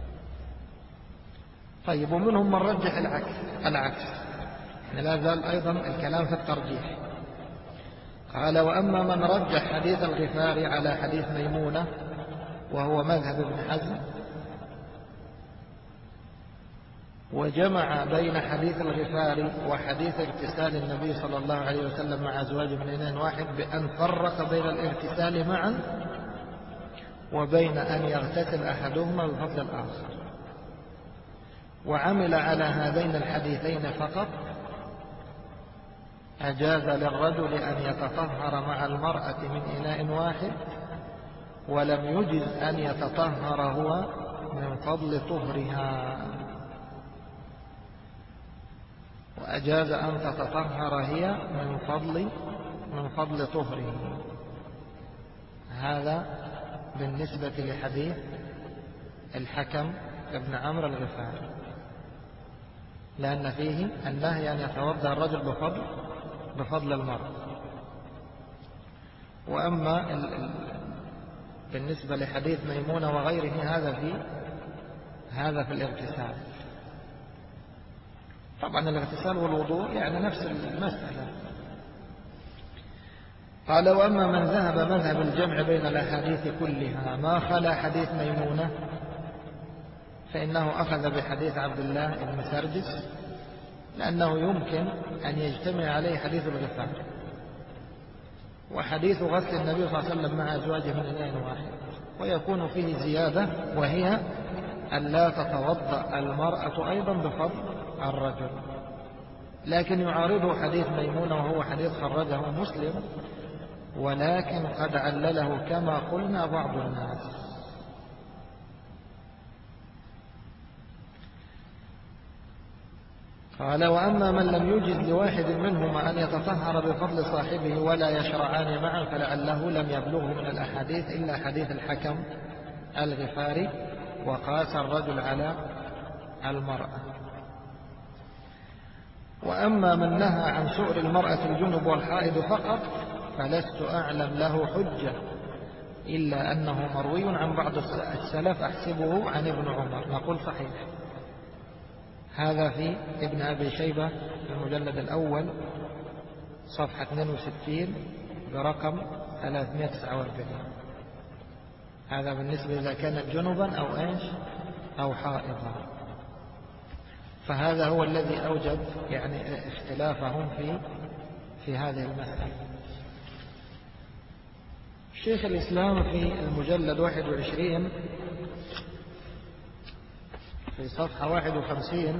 طيب، ومنهم من رجح العكس. لا زال أيضا الكلام في الترجيح. قال وأما من رجح حديث الغفاري على حديث ميمونة وهو مذهب ابن حزم، وجمع بين حديث الغفاري وحديث اغتسال النبي صلى الله عليه وسلم مع أزواجه من إناء واحد بأن فرق بين الاغتسال معا وبين أن يغتسل أحدهما بفضل الآخر، وعمل على هذين الحديثين فقط، أجاز للرجل أن يتطهر مع المرأة من إناء واحد ولم يجز أن يتطهر هو من فضل طهرها، وأجاز أن تتطهر هي من فضل طهره. هذا بالنسبة لحديث الحكم ابن عمرو الغفاري، لأن فيه النهي أن يتوضأ الرجل بفضل المرأة. وأما بالنسبة لحديث ميمونة وغيره هذا في الاغتسال. طبعا الاغتسال والوضوء يعني نفس المسألة. قال وأما من ذهب مذهب الجمع بين الأحاديث كلها ما خلا حديث ميمونة فإنه أخذ بحديث عبد الله بن سرجس، لأنه يمكن أن يجتمع عليه حديث الغفار وحديث غسل النبي صلى الله عليه وسلم مع أزواجه من إناء واحد، ويكون فيه زيادة وهي أن لا تتوضأ المرأة أيضا بفضل الرجل. لكن يعارضه حديث ميمونة وهو حديث خرجه مسلم ولكن قد علله كما قلنا بعض الناس. قال: وأما من لم يجز لواحد منهما أن يتطهر بفضل صاحبه ولا يشرعان معا فلعله لم يبلغه من الأحاديث إلا حديث الحكم الغفاري وقاس الرجل على المرأة. وأما من نهى عن سؤر المرأة الجنب والحائض فقط فلست أعلم له حجة، إلا أنه مروي عن بعض السلف أحسبه عن ابن عمر. نقول صحيح. هذا في ابن أبي شيبة المجلد الأول صفحة 62 برقم 349. هذا بالنسبة إذا كانت جنبا أو إيش أو حائضا. فهذا هو الذي أوجد يعني اختلافهم في هذه المسألة. شيخ الإسلام في المجلد 21 في صفحة 51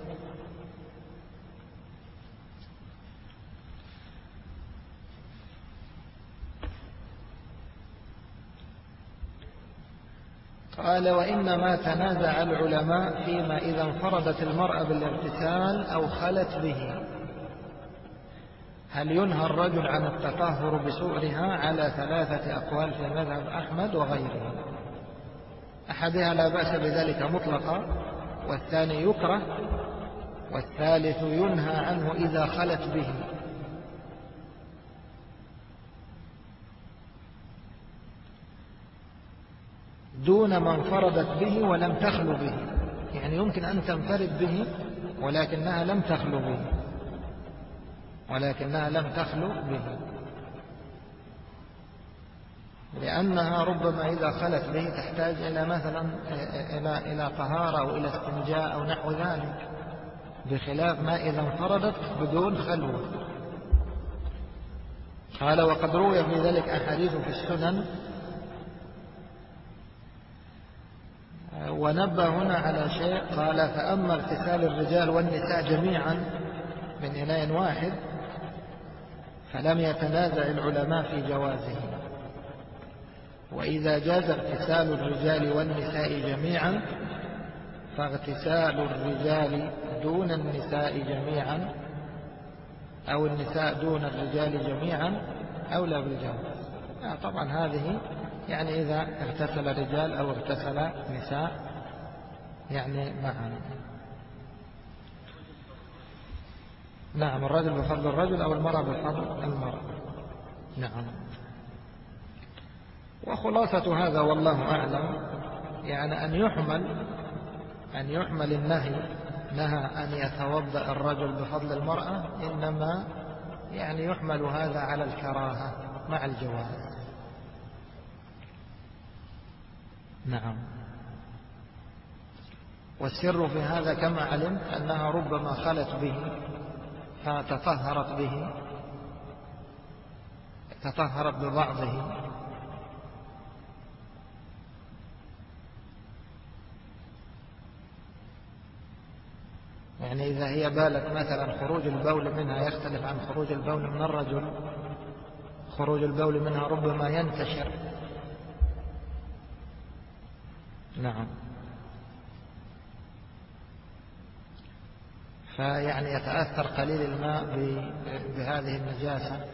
قال: وإنما تنازع العلماء فيما إذا انفردت المرأة بالاغتسال أو خلت به، هل ينهى الرجل عن التطهر بسؤرها على 3 أقوال في مذهب أحمد وغيره. أحدها لا بأس بذلك مطلقا، والثاني يكره، والثالث ينهى عنه إذا خلت به. دون ما انفردت به ولم تخلو به، يعني يمكن أن تنفرد به ولكنها لم تخلو به، لأنها ربما إذا خلت به تحتاج إلى مثلا إلى طهارة أو إلى استنجاء أو نحو ذلك، بخلاف ما إذا انفردت بدون خلوة. قال: وقد روي في ذلك أحاديث في السنن. ونبه هنا على شيء، قال: فأما اغتسال الرجال والنساء جميعا من إناء واحد فلم يتنازع العلماء في جوازه، وإذا جاز اغتسال الرجال والنساء جميعا فاغتسال الرجال دون النساء جميعا أو النساء دون الرجال جميعا أولى بالجواز. طبعا هذه يعني إذا اغتسل رجال أو اغتسل نساء يعني معا. نعم، الرجل بفضل الرجل أو المرأة بفضل المرأة. نعم. وخلاصة هذا والله أعلم يعني أن يحمل النهي، نهى أن يتوضأ الرجل بفضل المرأة، إنما يعني يحمل هذا على الكراهة مع الجواز. نعم. والسر في هذا كما علمت أنها ربما خلت به فتطهرت به، تطهرت ببعضه، يعني إذا هي بالت مثلا خروج البول منها يختلف عن خروج البول من الرجل، خروج البول منها ربما ينتشر. نعم. فيعني يتأثر قليل الماء بهذه النجاسة.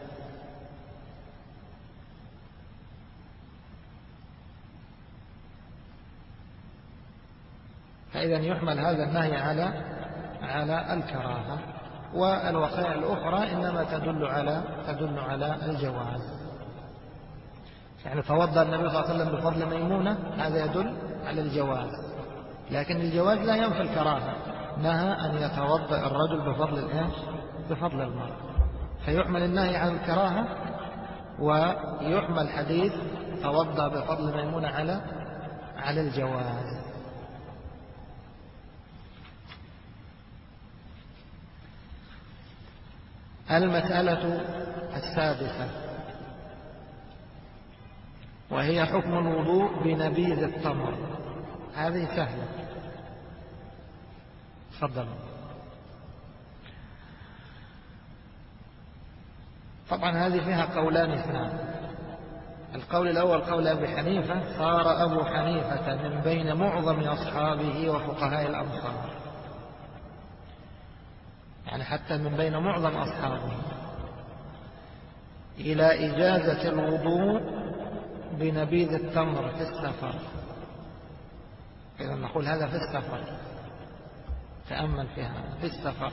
فإذا يحمل هذا النهي على الكراهة، والوقائع الأخرى إنما تدل على الجواز. يعني توضأ النبي صلى الله عليه وسلم بفضل ميمونة، هذا يدل على الجواز، لكن الجواز لا ينفي الكراهة. نهى أن يتوضأ الرجل بفضل المرأة، فيحمل النهي عن الكراهة، ويحمل حديث توضأ بفضل ميمونة على الجواز. المسألة السادسة، وهي حكم الوضوء بنبيذ التمر. هذه سهلة. تفضل. طبعا هذه فيها قولان اثنان. القول الأول قول أبي حنيفة: صار أبو حنيفة من بين معظم أصحابه وفقهاء الأمصار، يعني حتى من بين معظم أصحابه، إلى إجازة الوضوء بنبيذ التمر في السفر. إذا نقول هذا في السفر، تأمل فيها، في السفر،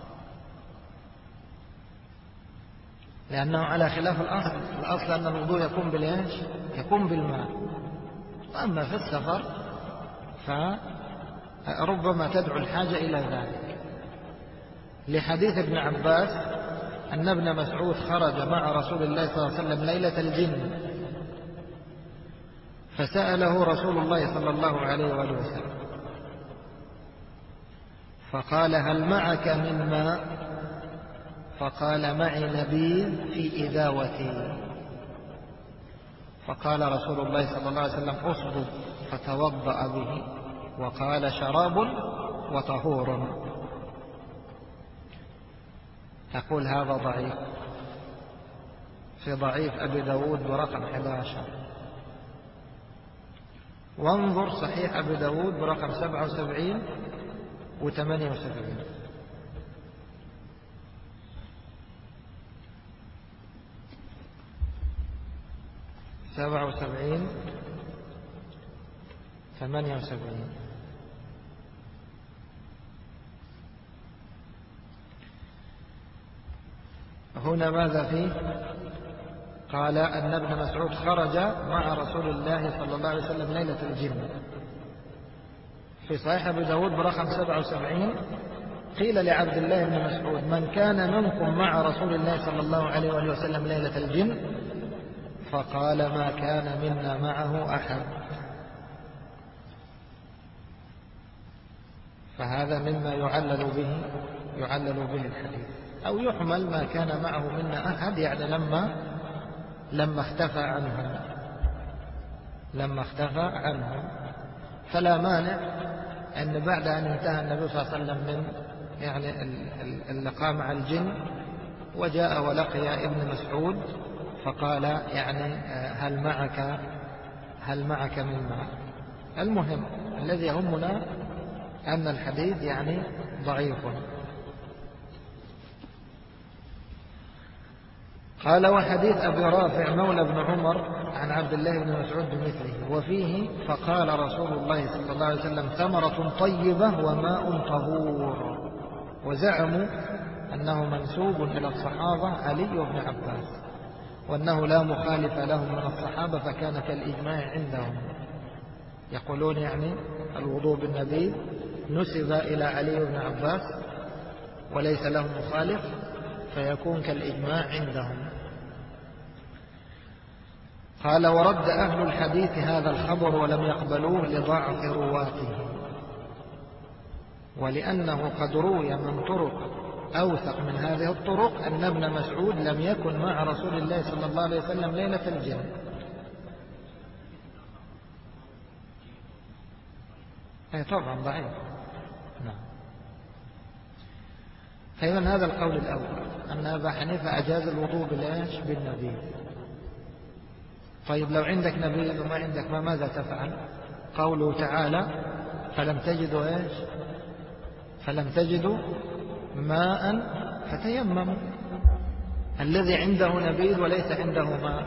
لأنه على خلاف الأصل. الأصل أن الوضوء يكون بالإيش؟ يكون بالماء. وأما في السفر فربما تدعو الحاجة إلى ذلك، لحديث ابن عباس أن ابن مسعود خرج مع رسول الله صلى الله عليه وسلم ليلة الجن، فسأله رسول الله صلى الله عليه وآله وسلم فقال: هل معك من ماء؟ فقال: معي نبيذ في إداوتي. فقال رسول الله صلى الله عليه وسلم: أصبب، فتوضأ به، وقال: شراب وطهور. يقول هذا ضعيف، في ضعيف أبي داود برقم 11. وانظر صحيح أبي داود برقم 77 و78. 77 78. هنا ماذا فيه؟ قال أن ابن مسعود خرج مع رسول الله صلى الله عليه وسلم ليلة الجن. في صحيح أبي داود برقم 77 قيل لعبد الله بن مسعود: من كان منكم مع رسول الله صلى الله عليه وسلم ليلة الجن؟ فقال: ما كان منا معه أحد. فهذا مما يعلل به الحديث، أو يحمل ما كان معه منا أحد، يعني لما اختفى عنهم، فلا مانع أن بعد أن انتهى النبي صلى الله عليه وسلم من يعني اللقاء مع الجن، وجاء ولقي ابن مسعود فقال: يعني هل معك من ماء؟ المهم الذي يهمنا أن الحديث يعني ضعيف. قال: وحديث أبي رافع مولى بن عمر عن عبد الله بن مسعود بمثله، وفيه: فقال رسول الله صلى الله عليه وسلم: ثمرة طيبة وماء طهور. وزعموا أنه منسوب إلى الصحابة علي بن عباس، وأنه لا مخالف لهم من الصحابة، فكان كالإجماع عندهم. يقولون يعني الوضوء بالنبيذ نسب إلى علي بن عباس وليس له مخالف، فيكون كالإجماع عندهم. قال: ورد أهل الحديث هذا الخبر ولم يقبلوه لضعف رواته، ولأنه قد روي من طرق أوثق من هذه الطرق أن ابن مسعود لم يكن مع رسول الله صلى الله عليه وسلم ليلة الجن. أي طبعا ضعيف. نعم. أيضا هذا القول الأول أن أبا حنيفة أجاز الوضوء بالنبيذ. طيب لو عندك نبيذ وما عندك ماذا تفعل؟ قوله تعالى: فلم تجدوا ماء فتيمموا. الذي عنده نبيذ وليس عنده ماء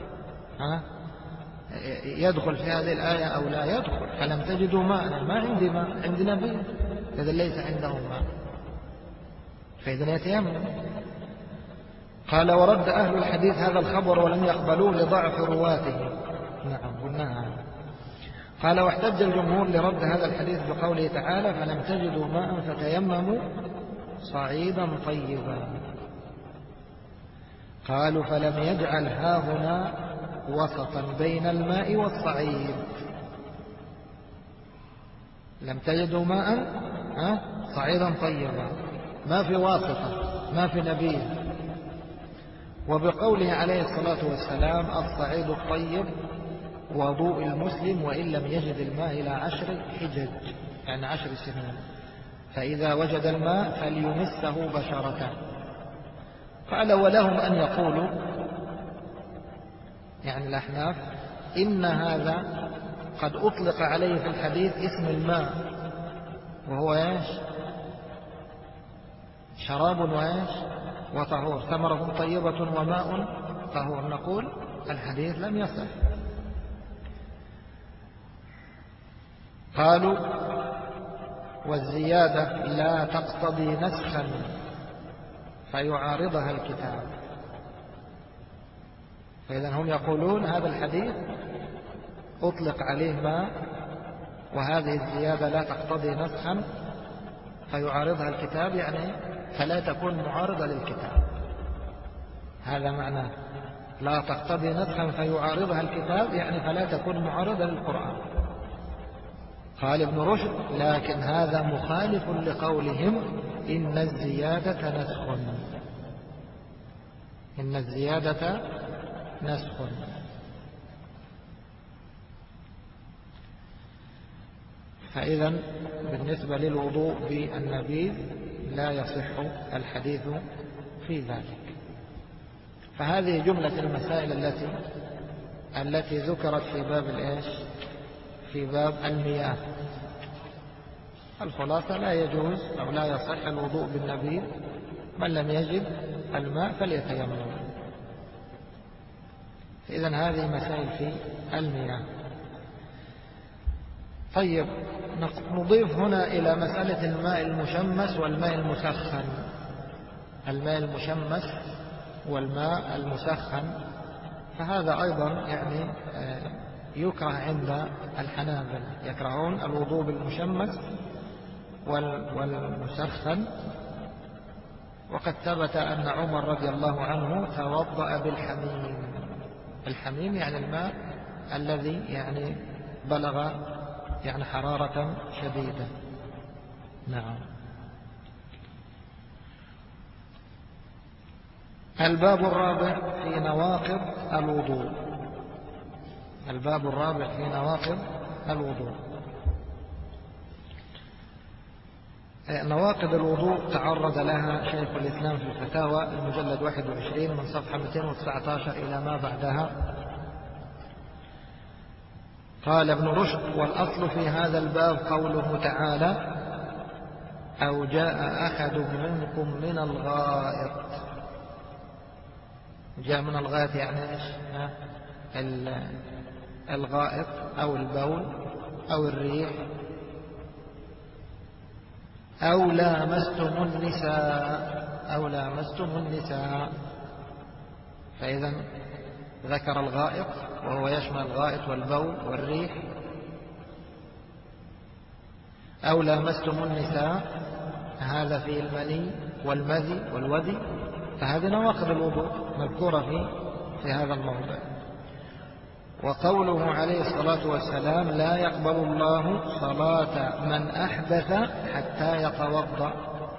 يدخل في هذه الآية أو لا يدخل؟ فلم تجدوا ماء، ما عندي ماء، عندي نبيذ، إذا ليس عنده ماء، فإذا يتيمم. قال: ورد أهل الحديث هذا الخبر ولم يقبلوه لضعف رواته. نعم قلنا هذا. قال: واحتج الجمهور لرد هذا الحديث بقوله تعالى: فلم تجدوا ماء فتيمموا صعيدا طيبا. قالوا: فلم يجعل هاهنا وسطا بين الماء والصعيد. لم تجدوا ماء صعيدا طيبا، ما في واسطة، ما في نبيذ. وبقوله عليه الصلاة والسلام: الصعيد الطيب وضوء المسلم وإن لم يجد الماء إلى 10 حجج، يعني 10 سنين، فإذا وجد الماء فليمسه بشرته. قال ولهم أن يقولوا يعني الأحناف إن هذا قد أطلق عليه في الحديث اسم الماء وهو إيش؟ شراب وإيش؟ وطهور، ثمرة طيبة وماء طهور. نقول الحديث لم يصح. قالوا والزيادة لا تقتضي نسخا فيعارضها الكتاب. فإذا هم يقولون هذا الحديث أطلق عليه ماء وهذه الزيادة لا تقتضي نسخا فيعارضها الكتاب، يعني فلا تكون معارضة للكتاب. هذا معناه لا تقتضي نسخا فيعارضها الكتاب، يعني فلا تكون معارضة للقرآن. قال ابن رشد لكن هذا مخالف لقولهم إن الزيادة نسخ. إن الزيادة نسخ. فإذا بالنسبة للوضوء بالنبيذ لا يصح الحديث في ذلك. فهذه جملة المسائل التي ذكرت في باب الإيش؟ في باب المياه. الخلاصة لا يجوز أو لا يصح الوضوء بالنبيذ، من لم يجد الماء فليتيمم. إذن هذه مسائل في المياه. طيب نضيف هنا إلى مسألة الماء المشمس والماء المسخن. الماء المشمس والماء المسخن فهذا أيضا يعني يكره عند الحنابلة، يكرهون الوضوء بالمشمس والمسخن. وقد ثبت أن عمر رضي الله عنه توضأ بالحميم. الحميم يعني الماء الذي يعني بلغ يعني حرارة شديدة. نعم. الباب الرابع في نواقض الوضوء. الباب الرابع في نواقض الوضوء. نواقض الوضوء تعرض لها شيخ الإسلام في الفتاوى المجلد 21 من صفحة 219 إلى ما بعدها. قال ابن رشد والأصل في هذا الباب قوله تعالى أو جاء أحد منكم من الغائط. جاء من الغائط يعني إيش؟ الغائط أو البول أو الريح أو لامستم النساء. أو لامستم النساء. فإذا ذكر الغائط وهو يشمل الغائط والبول والريح. أو لامستم النساء هذا في المني والمذي والودي. فهذه نواقض الوضوء مذكورة في هذا الموضع. وقوله عليه الصلاة والسلام لا يقبل الله صلاة من أحدث حتى يتوضأ.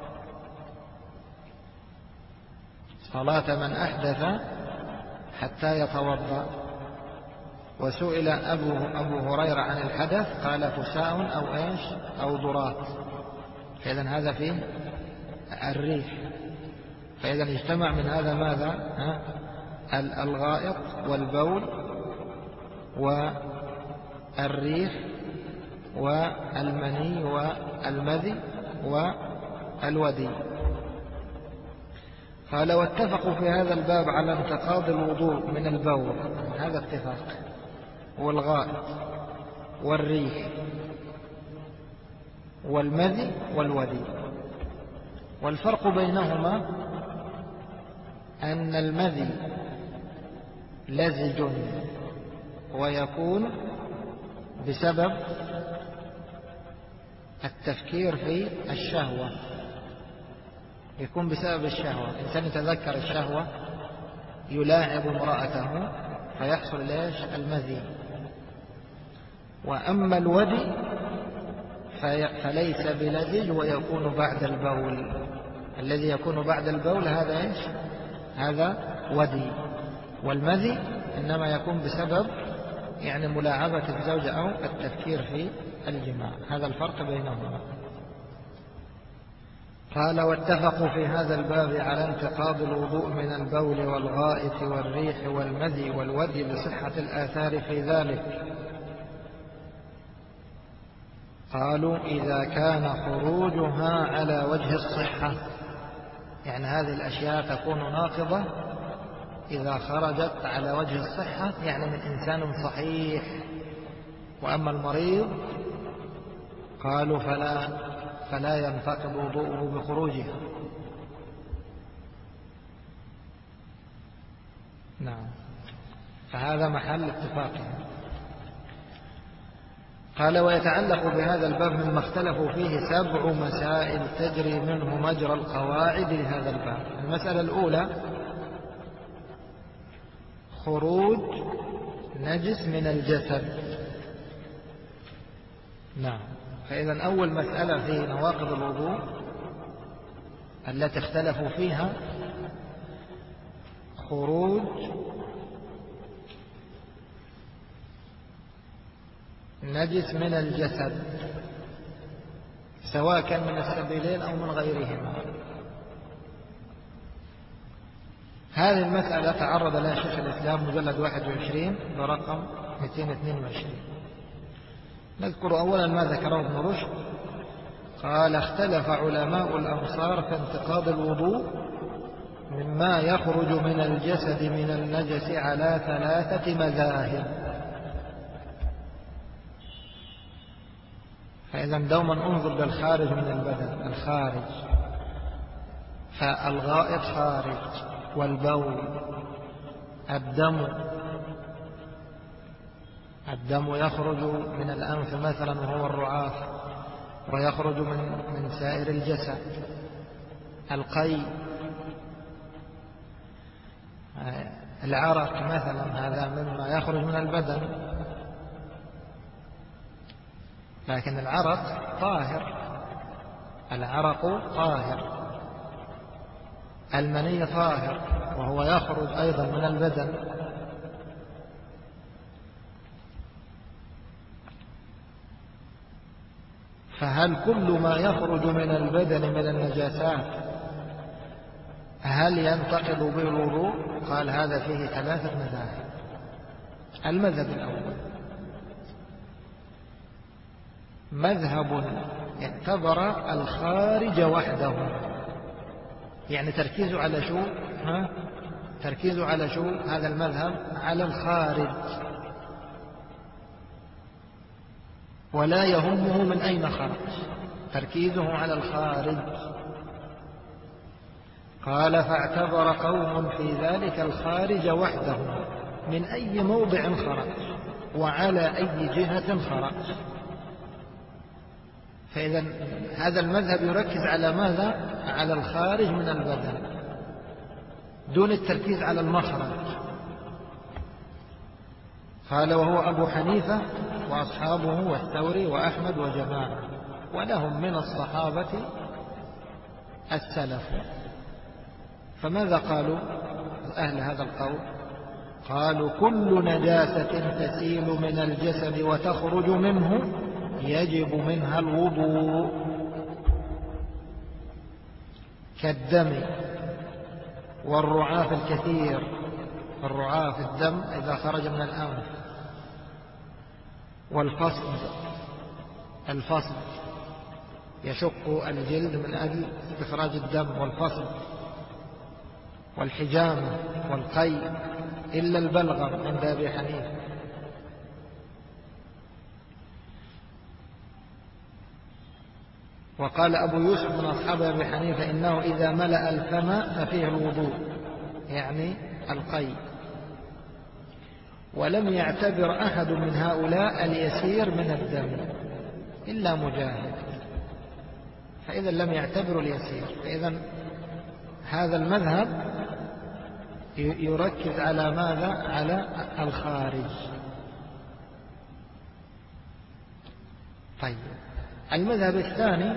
صلاة من أحدث حتى يتوضأ. وسئل أبو هريرة عن الحدث قال فساء أو إيش أو ضرات. فإذا هذا فيه الريح. فإذا اجتمع من هذا ماذا؟ الغائط والبول والريح والمني والمذي والودي. قال واتفقوا في هذا الباب على انتقاض الوضوء من البول. هذا اتفاق. والغائط والريح والمذي والودي. والفرق بينهما أن المذي لزج ويكون بسبب التفكير في الشهوة. يكون بسبب الشهوة. إنسان يتذكر الشهوة يلاعب امرأته فيحصل ليش المذي. وأما الودي فليس بلزج ويكون بعد البول. الذي يكون بعد البول هذا إيش؟ هذا ودي. والمذي إنما يكون بسبب يعني ملاعبة الزوجة أو التفكير في الجماع. هذا الفرق بينهما. قال: واتفقوا في هذا الباب على انتقاض الوضوء من البول والغائط والريح والمذي والودي لصحة الآثار في ذلك. قالوا: إذا كان خروجها على وجه الصحة، يعني هذه الأشياء تكون ناقضة إذا خرجت على وجه الصحة، يعني من إنسان صحيح. وأما المريض قالوا فلا ينتقض وضوءه بخروجها. نعم، فهذا محل اتفاقهم. قال: ويتعلق بهذا الباب مما اختلفوا فيه 7 مسائل تجري منه مجرى القواعد لهذا الباب. المسألة الأولى: خروج نجس من الجسد. نعم، فإذا أول مسألة في نواقض الوضوء التي اختلفوا فيها خروج نجس من الجسد، سواء كان من السبيلين أو من غيرهما. هذه المسألة تعرض لها شيخ الإسلام مجلد 21 برقم 222. نذكر أولا ما ذكره ابن رشد. قال: اختلف علماء الأمصار في انتقاض الوضوء مما يخرج من الجسد من النجس على 3 مذاهب. فإذا دوما انظر للخارج من البدن. الخارج، فالغائط خارج، والبول، الدم يخرج من الأنف مثلا وهو الرعاف، ويخرج من سائر الجسد. القي، العرق مثلا، هذا مما يخرج من البدن، لكن العرق طاهر. المني طاهر وهو يخرج أيضا من البدن. فهل كل ما يخرج من البدن من النجاسات هل ينتقض به الوضوء؟ قال: هذا فيه 3 مذاهب. المذهب الأول مذهب اعتبر الخارج وحده، يعني تركيزه على شو هذا المذهب؟ على الخارج، ولا يهمه من أين خرج، تركيزه على الخارج. قال: فاعتبر قوم في ذلك الخارج وحده من أي موضع خرج وعلى أي جهة خرج. فإذا هذا المذهب يركز على ماذا؟ على الخارج من البدن دون التركيز على المخرج. قال: وهو أبو حنيفة وأصحابه والثوري وأحمد وجماعة، ولهم من الصحابة السلف. فماذا قالوا أهل هذا القول؟ قالوا: كل نجاسة تسيل من الجسد وتخرج منه يجب منها الوضوء، كالدم والرعاف الكثير. الرعاف الدم إذا خرج من الأنف، والفصل يشق الجلد من أجل استخراج الدم، والفصل والحجامة والقي، إلا البلغم عند أبي حنيفة. وقال أبو يوسف من أصحاب أبي حنيفة: إنه إذا ملأ الفم ففيه الوضوء، يعني القي. ولم يعتبر أحد من هؤلاء اليسير من الدم إلا مجاهد، فإذا لم يعتبروا اليسير. فإذا هذا المذهب يركز على ماذا؟ على الخارج. طيب، المذهب الثاني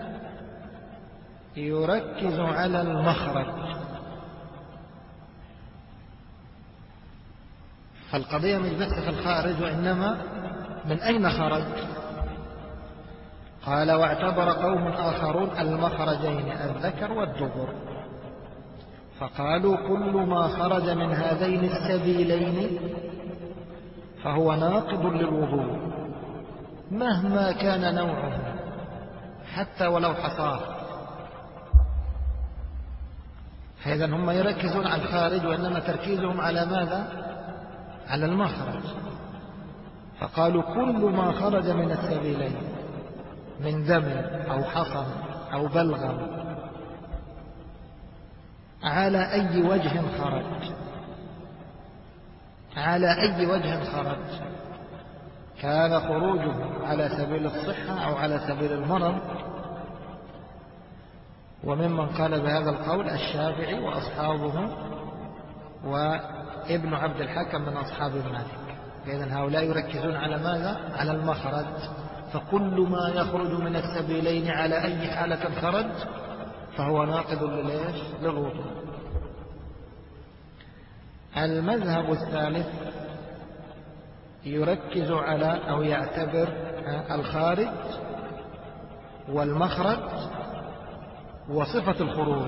يركز على المخرج. فالقضية مش بس في الخارج، وإنما من أين خرج. قال واعتبر قوم آخرون المخرجين الذكر والدبر، فقالوا كل ما خرج من هذين السبيلين فهو ناقض للوضوء مهما كان نوعه حتى ولو حصاه. فإذا هم يركزون على الخارج، وإنما تركيزهم على ماذا؟ على المخرج. فقالوا كل ما خرج من السبيلين من دم أو حصن أو بلغم على أي وجه خرج، على أي وجه خرج، كان خروجه على سبيل الصحة أو على سبيل المرض. وممن قال بهذا القول الشافعي وأصحابه وابن عبد الحكم من أصحاب مالك. إذن هؤلاء يركزون على ماذا؟ على المخرج. فكل ما يخرج من السبيلين على أي حالة خرج فهو ناقض للوضوء. المذهب الثالث يركز على أو يعتبر الخارج والمخرج وصفة الخروج.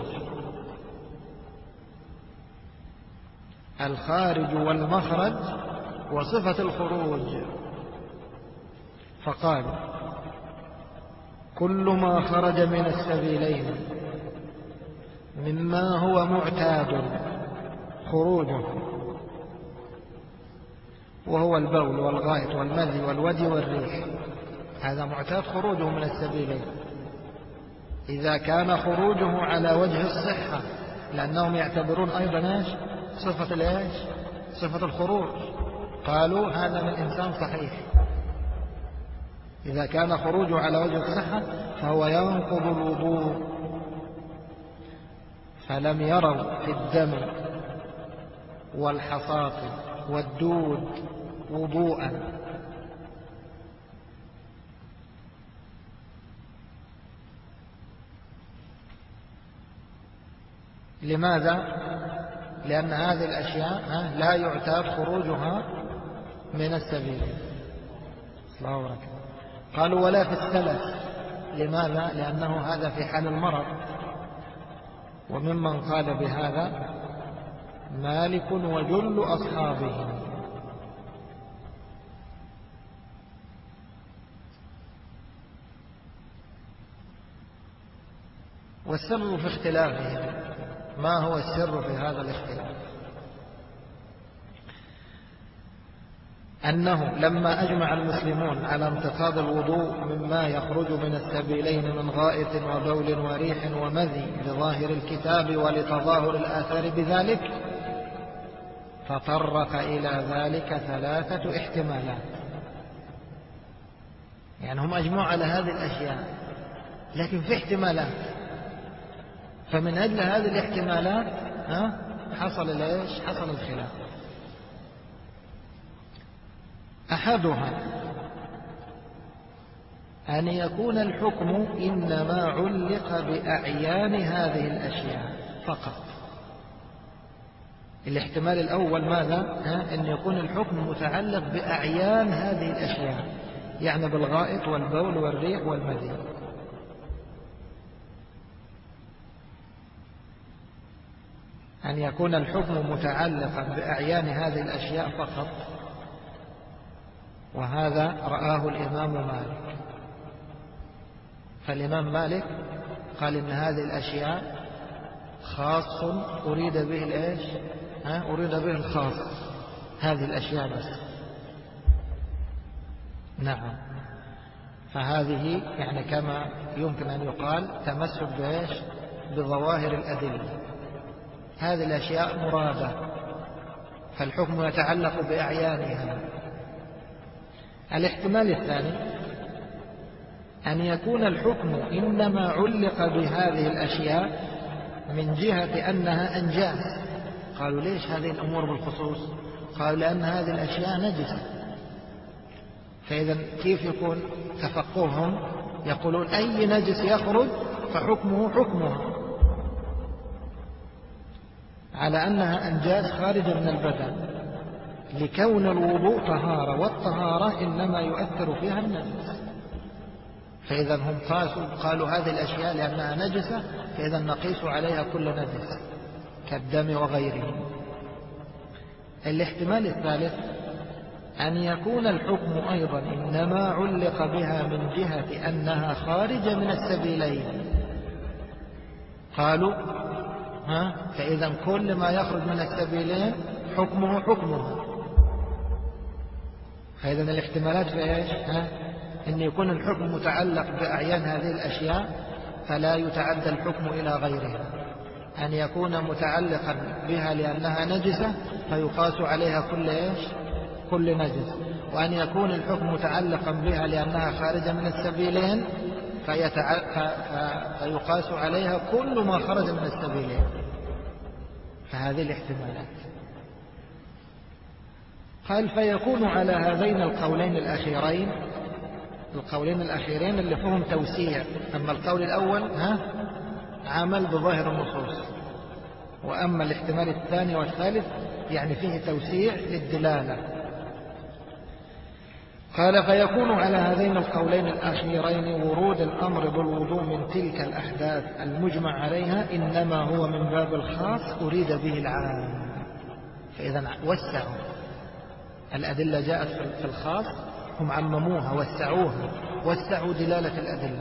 الخارج والمخرج وصفة الخروج. فقال كل ما خرج من السبيلين مما هو معتاد خروجه، وهو البول والغائط والمذي والودي والريح، هذا معتاد خروجه من السبيلين. إذا كان خروجه على وجه الصحة، لأنهم يعتبرون أيضا صفة الخروج، قالوا هذا من إنسان صحيح. إذا كان خروجه على وجه الصحة فهو ينقض الوضوء. فلم يروا في الدم والحصاة والدود وضوءا. لماذا؟ لأن هذه الأشياء لا يعتاد خروجها من السبيل. الله أكبر. قالوا ولا في السلف. لماذا؟ لأنه هذا في حال المرض. وممن قال بهذا مالك وجل أصحابه. والسر في اختلافهم. ما هو السر في هذا الاختلاف؟ أنه لما أجمع المسلمون على انتقاض الوضوء مما يخرج من السبيلين من غائط وبول وريح ومذي لظاهر الكتاب ولتظاهر الآثار بذلك، فطرق إلى ذلك 3 احتمالات. يعني هم أجمعوا على هذه الأشياء، لكن في احتمالات. فمن أجل هذه الاحتمالات حصل الخلاف. أحدها أن يكون الحكم إنما علق بأعيان هذه الأشياء فقط. الاحتمال الأول ماذا؟ أن يكون الحكم متعلق بأعيان هذه الأشياء، يعني بالغائط والبول والريح والمذي. أن يكون الحكم متعلقا بأعيان هذه الأشياء فقط. وهذا رآه الإمام مالك. فالإمام مالك قال إن هذه الأشياء خاص أريد به أريد به الخاص، هذه الأشياء بس. نعم. فهذه يعني كما يمكن أن يقال تمسك بظواهر الأدلة. هذه الأشياء مرادة، فالحكم يتعلق بأعيانها. الاحتمال الثاني أن يكون الحكم إنما علق بهذه الأشياء من جهة أنها أنجاس. قالوا ليش هذه الأمور بالخصوص؟ قالوا لأن هذه الأشياء نجسة. فإذا كيف يكون تفقههم؟ يقولون أي نجس يخرج فحكمه حكمها، على أنها أنجاس خارجة من البدن، لكون الوضوء طهارة، والطهارة إنما يؤثر فيها النجس. فإذا هم قالوا هذه الأشياء لأنها نجسة، فإذا نقيس عليها كل نجس كالدم وغيره. الاحتمال الثالث أن يكون الحكم أيضا إنما علق بها من جهة أنها خارجة من السبيلين. قالوا فإذا كل ما يخرج من السبيلين حكمه حكمه. فإذا الاحتمالات في إيش؟ إن يكون الحكم متعلق بأعيان هذه الأشياء فلا يتعدى الحكم إلى غيرها، أن يكون متعلقا بها لأنها نجسة فيقاس عليها كل إيش؟ كل نجس، وأن يكون الحكم متعلقا بها لأنها خارجة من السبيلين فيقاس عليها كل ما خرج من السبيلين. فهذه الاحتمالات. قال فيكون على هذين القولين الأخيرين اللي فيهم توسيع. أما القول الأول عمل بظاهر النصوص، وأما الاحتمال الثاني والثالث يعني فيه توسيع للدلالة. قال فيكون على هذين القولين الأخيرين ورود الأمر بالوضوء من تلك الأحداث المجمع عليها إنما هو من باب الخاص أريد به العام. فإذا وسعوا الأدلة جاءت في الخاص، هم عمموها وسعوا دلالة الأدلة.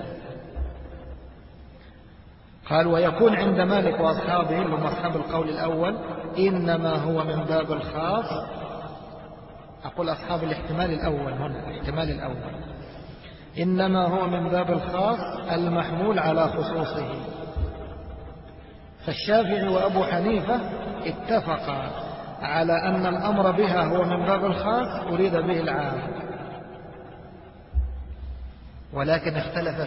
قال ويكون عند مالك وأصحابه اللي هم أصحاب القول الأول إنما هو من باب الخاص. أقول أصحاب الاحتمال الأول هنا، الاحتمال الأول إنما هو من باب الخاص المحمول على خصوصه. فالشافعي وأبو حنيفة اتفقا على أن الأمر بها هو من باب الخاص أريد به العام، ولكن اختلف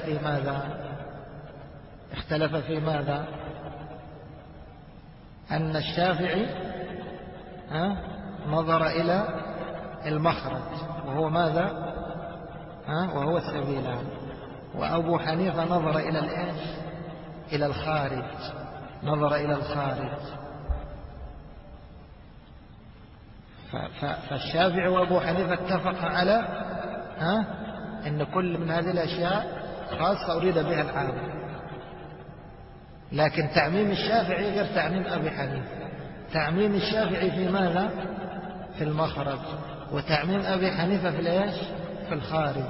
في ماذا؟ أن الشافعي نظر إلى المخرج وهو ماذا؟ وهو السبيلان. وأبو حنيفة نظر إلى الإيش؟ إلى الخارج، نظر إلى الخارج. فالشافعي وأبو حنيفة اتفق على أن كل من هذه الأشياء خاصة أريد بها العام، لكن تعميم الشافعي غير تعميم أبي حنيفة. تعميم الشافعي في ماذا؟ في المخرج، وتعميم أبي حنيفة في الإيش؟ في الخارج.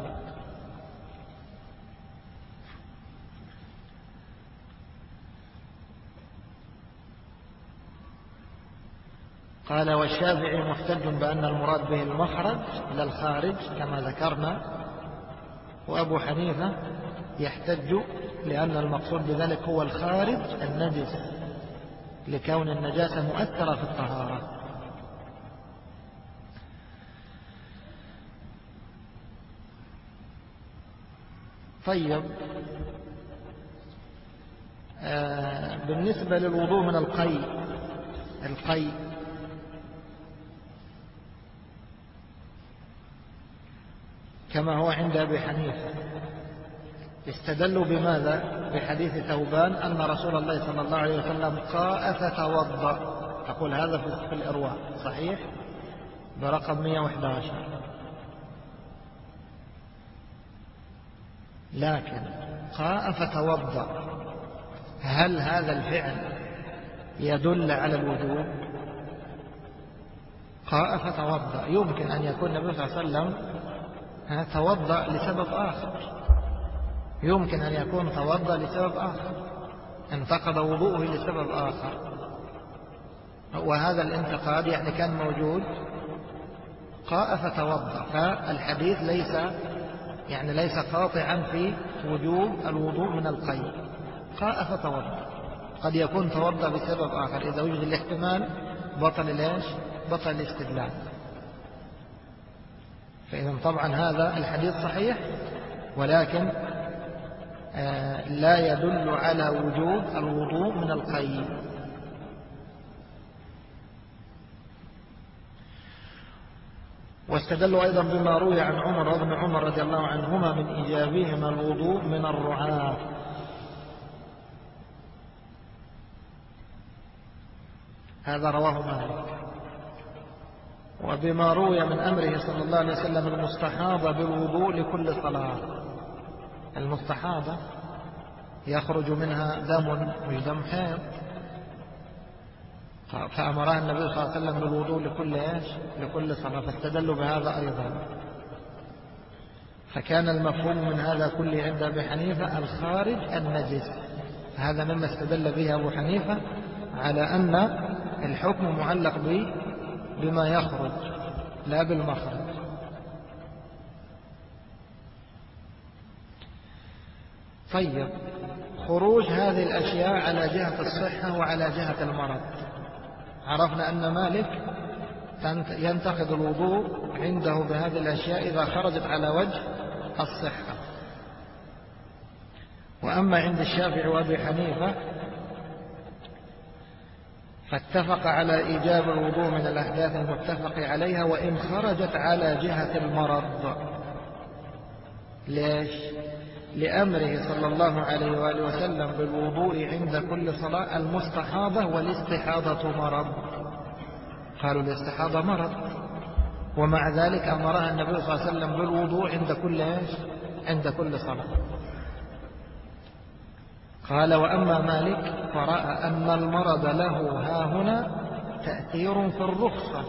قال والشافعي محتج بأن المراد به المخرج إلى الخارج كما ذكرنا، وأبو حنيفة يحتج لأن المقصود بذلك هو الخارج النجس لكون النجاسة مؤثرة في الطهارة. طيب، بالنسبة للوضوء من القي كما هو عند أبي حنيفة استدلوا بماذا؟ بحديث ثوبان أن رسول الله صلى الله عليه وسلم قاء فتوضأ. أقول هذا في الإرواء صحيح برقم 111. لكن قاء فتوضأ، هل هذا الفعل يدل على الوجوب؟ قاء فتوضأ يمكن أن يكون النبي صلى الله عليه وسلم توضأ لسبب آخر، يمكن أن يكون توضأ لسبب آخر، انتقض وضوءه لسبب آخر، وهذا الانتقاد يعني كان موجود. قاء فتوضأ، فالحديث ليس قاطعا في وجوب الوضوء من القي. قاء فتوضأ، قد يكون توضأ بسبب آخر، إذا وجد الاحتمال بطل الاستدلال. فإذا طبعا هذا الحديث صحيح، ولكن لا يدل على وجوب الوضوء من القي. واستدلوا أيضا بما روي عن عمر وابن عمر رضي الله عنهما من إيجابهما الوضوء من الرعاة. هذا رواه مالك. وبما روي من أمره صلى الله عليه وسلم المستحاضة بالوضوء لكل صلاة. المستحاضة يخرج منها دم مش دم حيض، فأمرها النبي صلى الله عليه وسلم بالوضوء لكل صلاة، فاستدلوا بهذا أيضا. فكان المفهوم من هذا كله عند أبي حنيفة الخارج النجس، هذا مما استدل به أبو حنيفة على أن الحكم معلق بما يخرج لا بالمخرج. طيب، خروج هذه الأشياء على جهة الصحة وعلى جهة المرض. عرفنا أن مالك ينتقد الوضوء عنده بهذه الأشياء إذا خرجت على وجه الصحة. وأما عند الشافعي وأبي حنيفة فاتفق على إيجاب الوضوء من الأحداث المتفق عليها وإن خرجت على جهة المرض. ليش؟ لأمره صلى الله عليه وآله وسلم بالوضوء عند كل صلاة. المستحاضة والاستحاضة مرض، قالوا الاستحاضة مرض، ومع ذلك أمرها النبي صلى الله عليه وسلم بالوضوء عند كل صلاة. قال: وأما مالك فرأى أن المرض له هاهنا تأثير في الرخصة،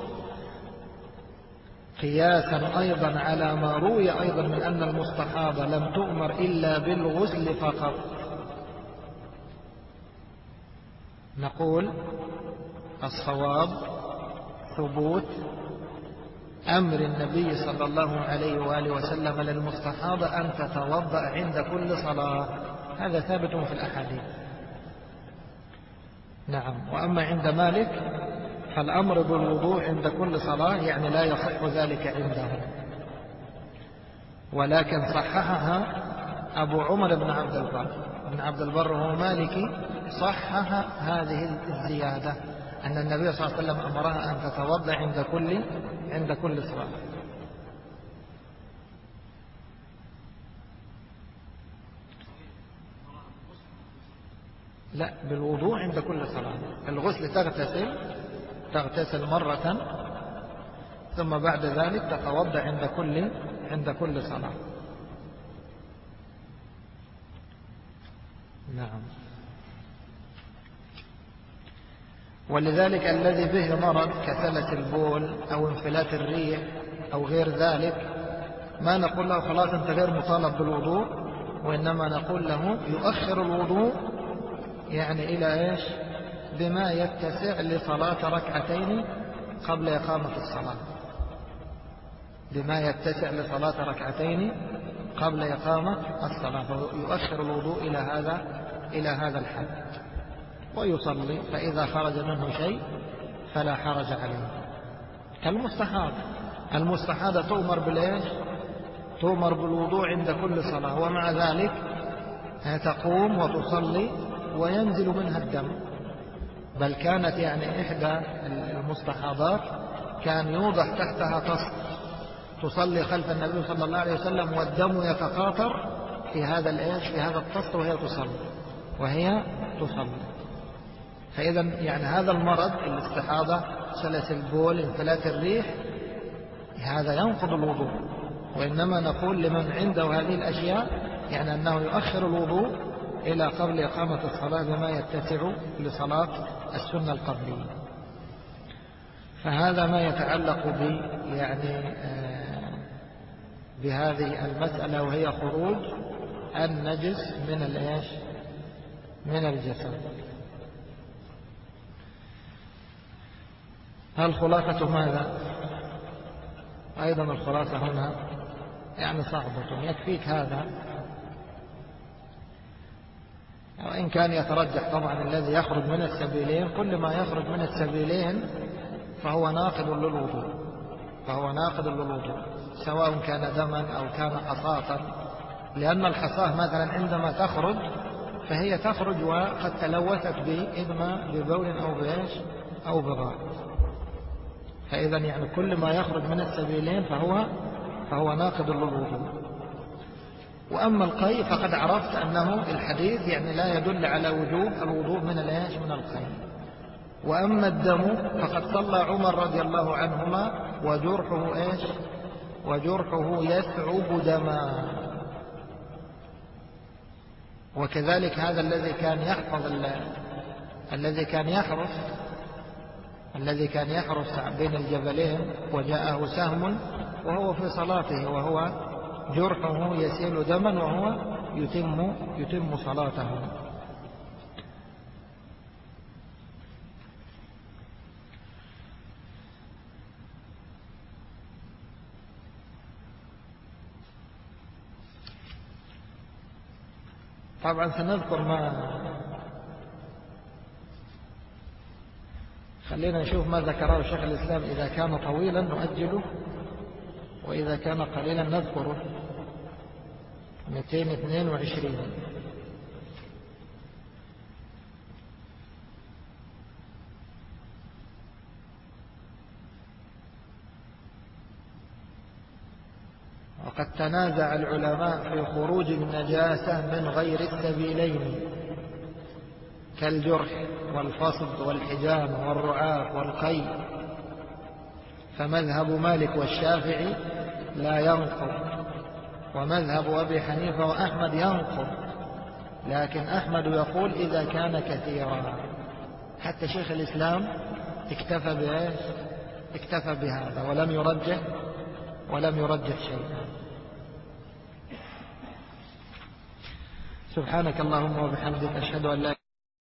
قياسا أيضا على ما روي أيضا من أن المستحاضة لم تؤمر إلا بالغسل فقط. نقول الصواب ثبوت أمر النبي صلى الله عليه وآله وسلم للمستحاضة أن تتوضأ عند كل صلاة، هذا ثابت في الأحاديث. نعم. وأما عند مالك فالأمر بالوضوء عند كل صلاة يعني لا يصح ذلك عنده، ولكن صححها أبو عمر بن عبد البر وهو مالكي، صحح هذه الزيادة أن النبي صلى الله عليه وسلم أمرها أن تتوضأ عند كل صلاة. لا، بالوضوء عند كل صلاة. الغسل تغتسل مرة ثم بعد ذلك تتوضأ عند كل صلاة. نعم. ولذلك الذي به مرض كسلة البول أو انفلات الريح أو غير ذلك ما نقول له خلاص أنت غير مطالب بالوضوء، وإنما نقول له يؤخر الوضوء يعني إلى إيش؟ بما يتسع لصلاة ركعتين قبل إقامة الصلاة، بما يتسع لصلاة ركعتين قبل إقامة الصلاة، فيؤخر الوضوء إلى هذا الحد ويصلي، فإذا خرج منه شيء فلا حرج عليه. المستحاضة تؤمر بالإيش؟ تؤمر بالوضوء عند كل صلاة، ومع ذلك تقوم وتصلي وينزل منها الدم. بل كانت يعني إحدى المستحاضات كان يوضح تحتها طست تصلي خلف النبي صلى الله عليه وسلم والدم يتقاطر في هذا الطست وهي تصلي. فإذا يعني هذا المرض الاستحاضة، سلس البول، انفلات الريح، هذا ينقض الوضوء، وإنما نقول لمن عنده هذه الأشياء يعني أنه يؤخر الوضوء إلى قبل إقامة الصلاة بما يتسع لصلاة السنة القبلية. فهذا ما يتعلق بهذه المسألة، وهي خروج النجس من الجسد. الخلاصة ماذا؟ أيضا الخلاصة هنا يعني صعبة، يكفيك هذا، وإن كان يترجح طبعا الذي يخرج من السبيلين. كل ما يخرج من السبيلين فهو ناقض للوضوء، سواء كان دما أو كان حصاة، لأن الحصاة مثلا عندما تخرج فهي تخرج وقد تلوثت إما ببول أو بغائط. فإذا يعني كل ما يخرج من السبيلين فهو ناقض للوضوء. وأما القيء فقد عرفت أنه الحديث يعني لا يدل على وجوب الوضوء من القيء. وأما الدم فقد صلى عمر رضي الله عنهما وجرحه يثعب دما، وكذلك هذا الذي كان يحفظ الذي كان يحرس بين الجبلين وجاءه سهم وهو في صلاته وهو جرحه يسيل دما وهو يتم صلاته. طبعا سنذكر خلينا نشوف ما ذكره شيخ الإسلام. إذا كان طويلا نؤجله، وإذا كان قليلا نذكره. 222. وقد تنازع العلماء في خروج النجاسة من غير السبيلين كالجرح والفصد والحجام والرعاف والقي، فمذهب مالك والشافعي لا ينقض، ومذهب أبي حنيفة وأحمد ينقض، لكن أحمد يقول إذا كان كثيرا. حتى شيخ الإسلام اكتفى بهذا ولم يرجح شيئا. سبحانك اللهم وبحمدك أشهد أن لا.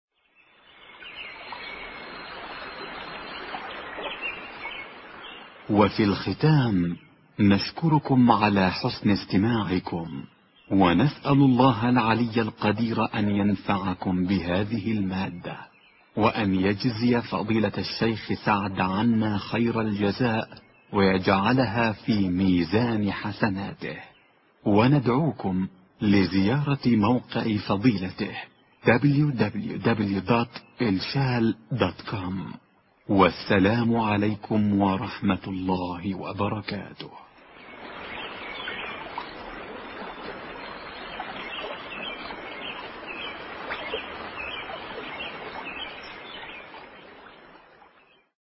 وفي الختام نشكركم على حسن استماعكم، ونسأل الله العلي القدير أن ينفعكم بهذه المادة، وأن يجزي فضيلة الشيخ سعد عنا خير الجزاء، ويجعلها في ميزان حسناته. وندعوكم لزيارة موقع فضيلته www.elshal.com. والسلام عليكم ورحمة الله وبركاته.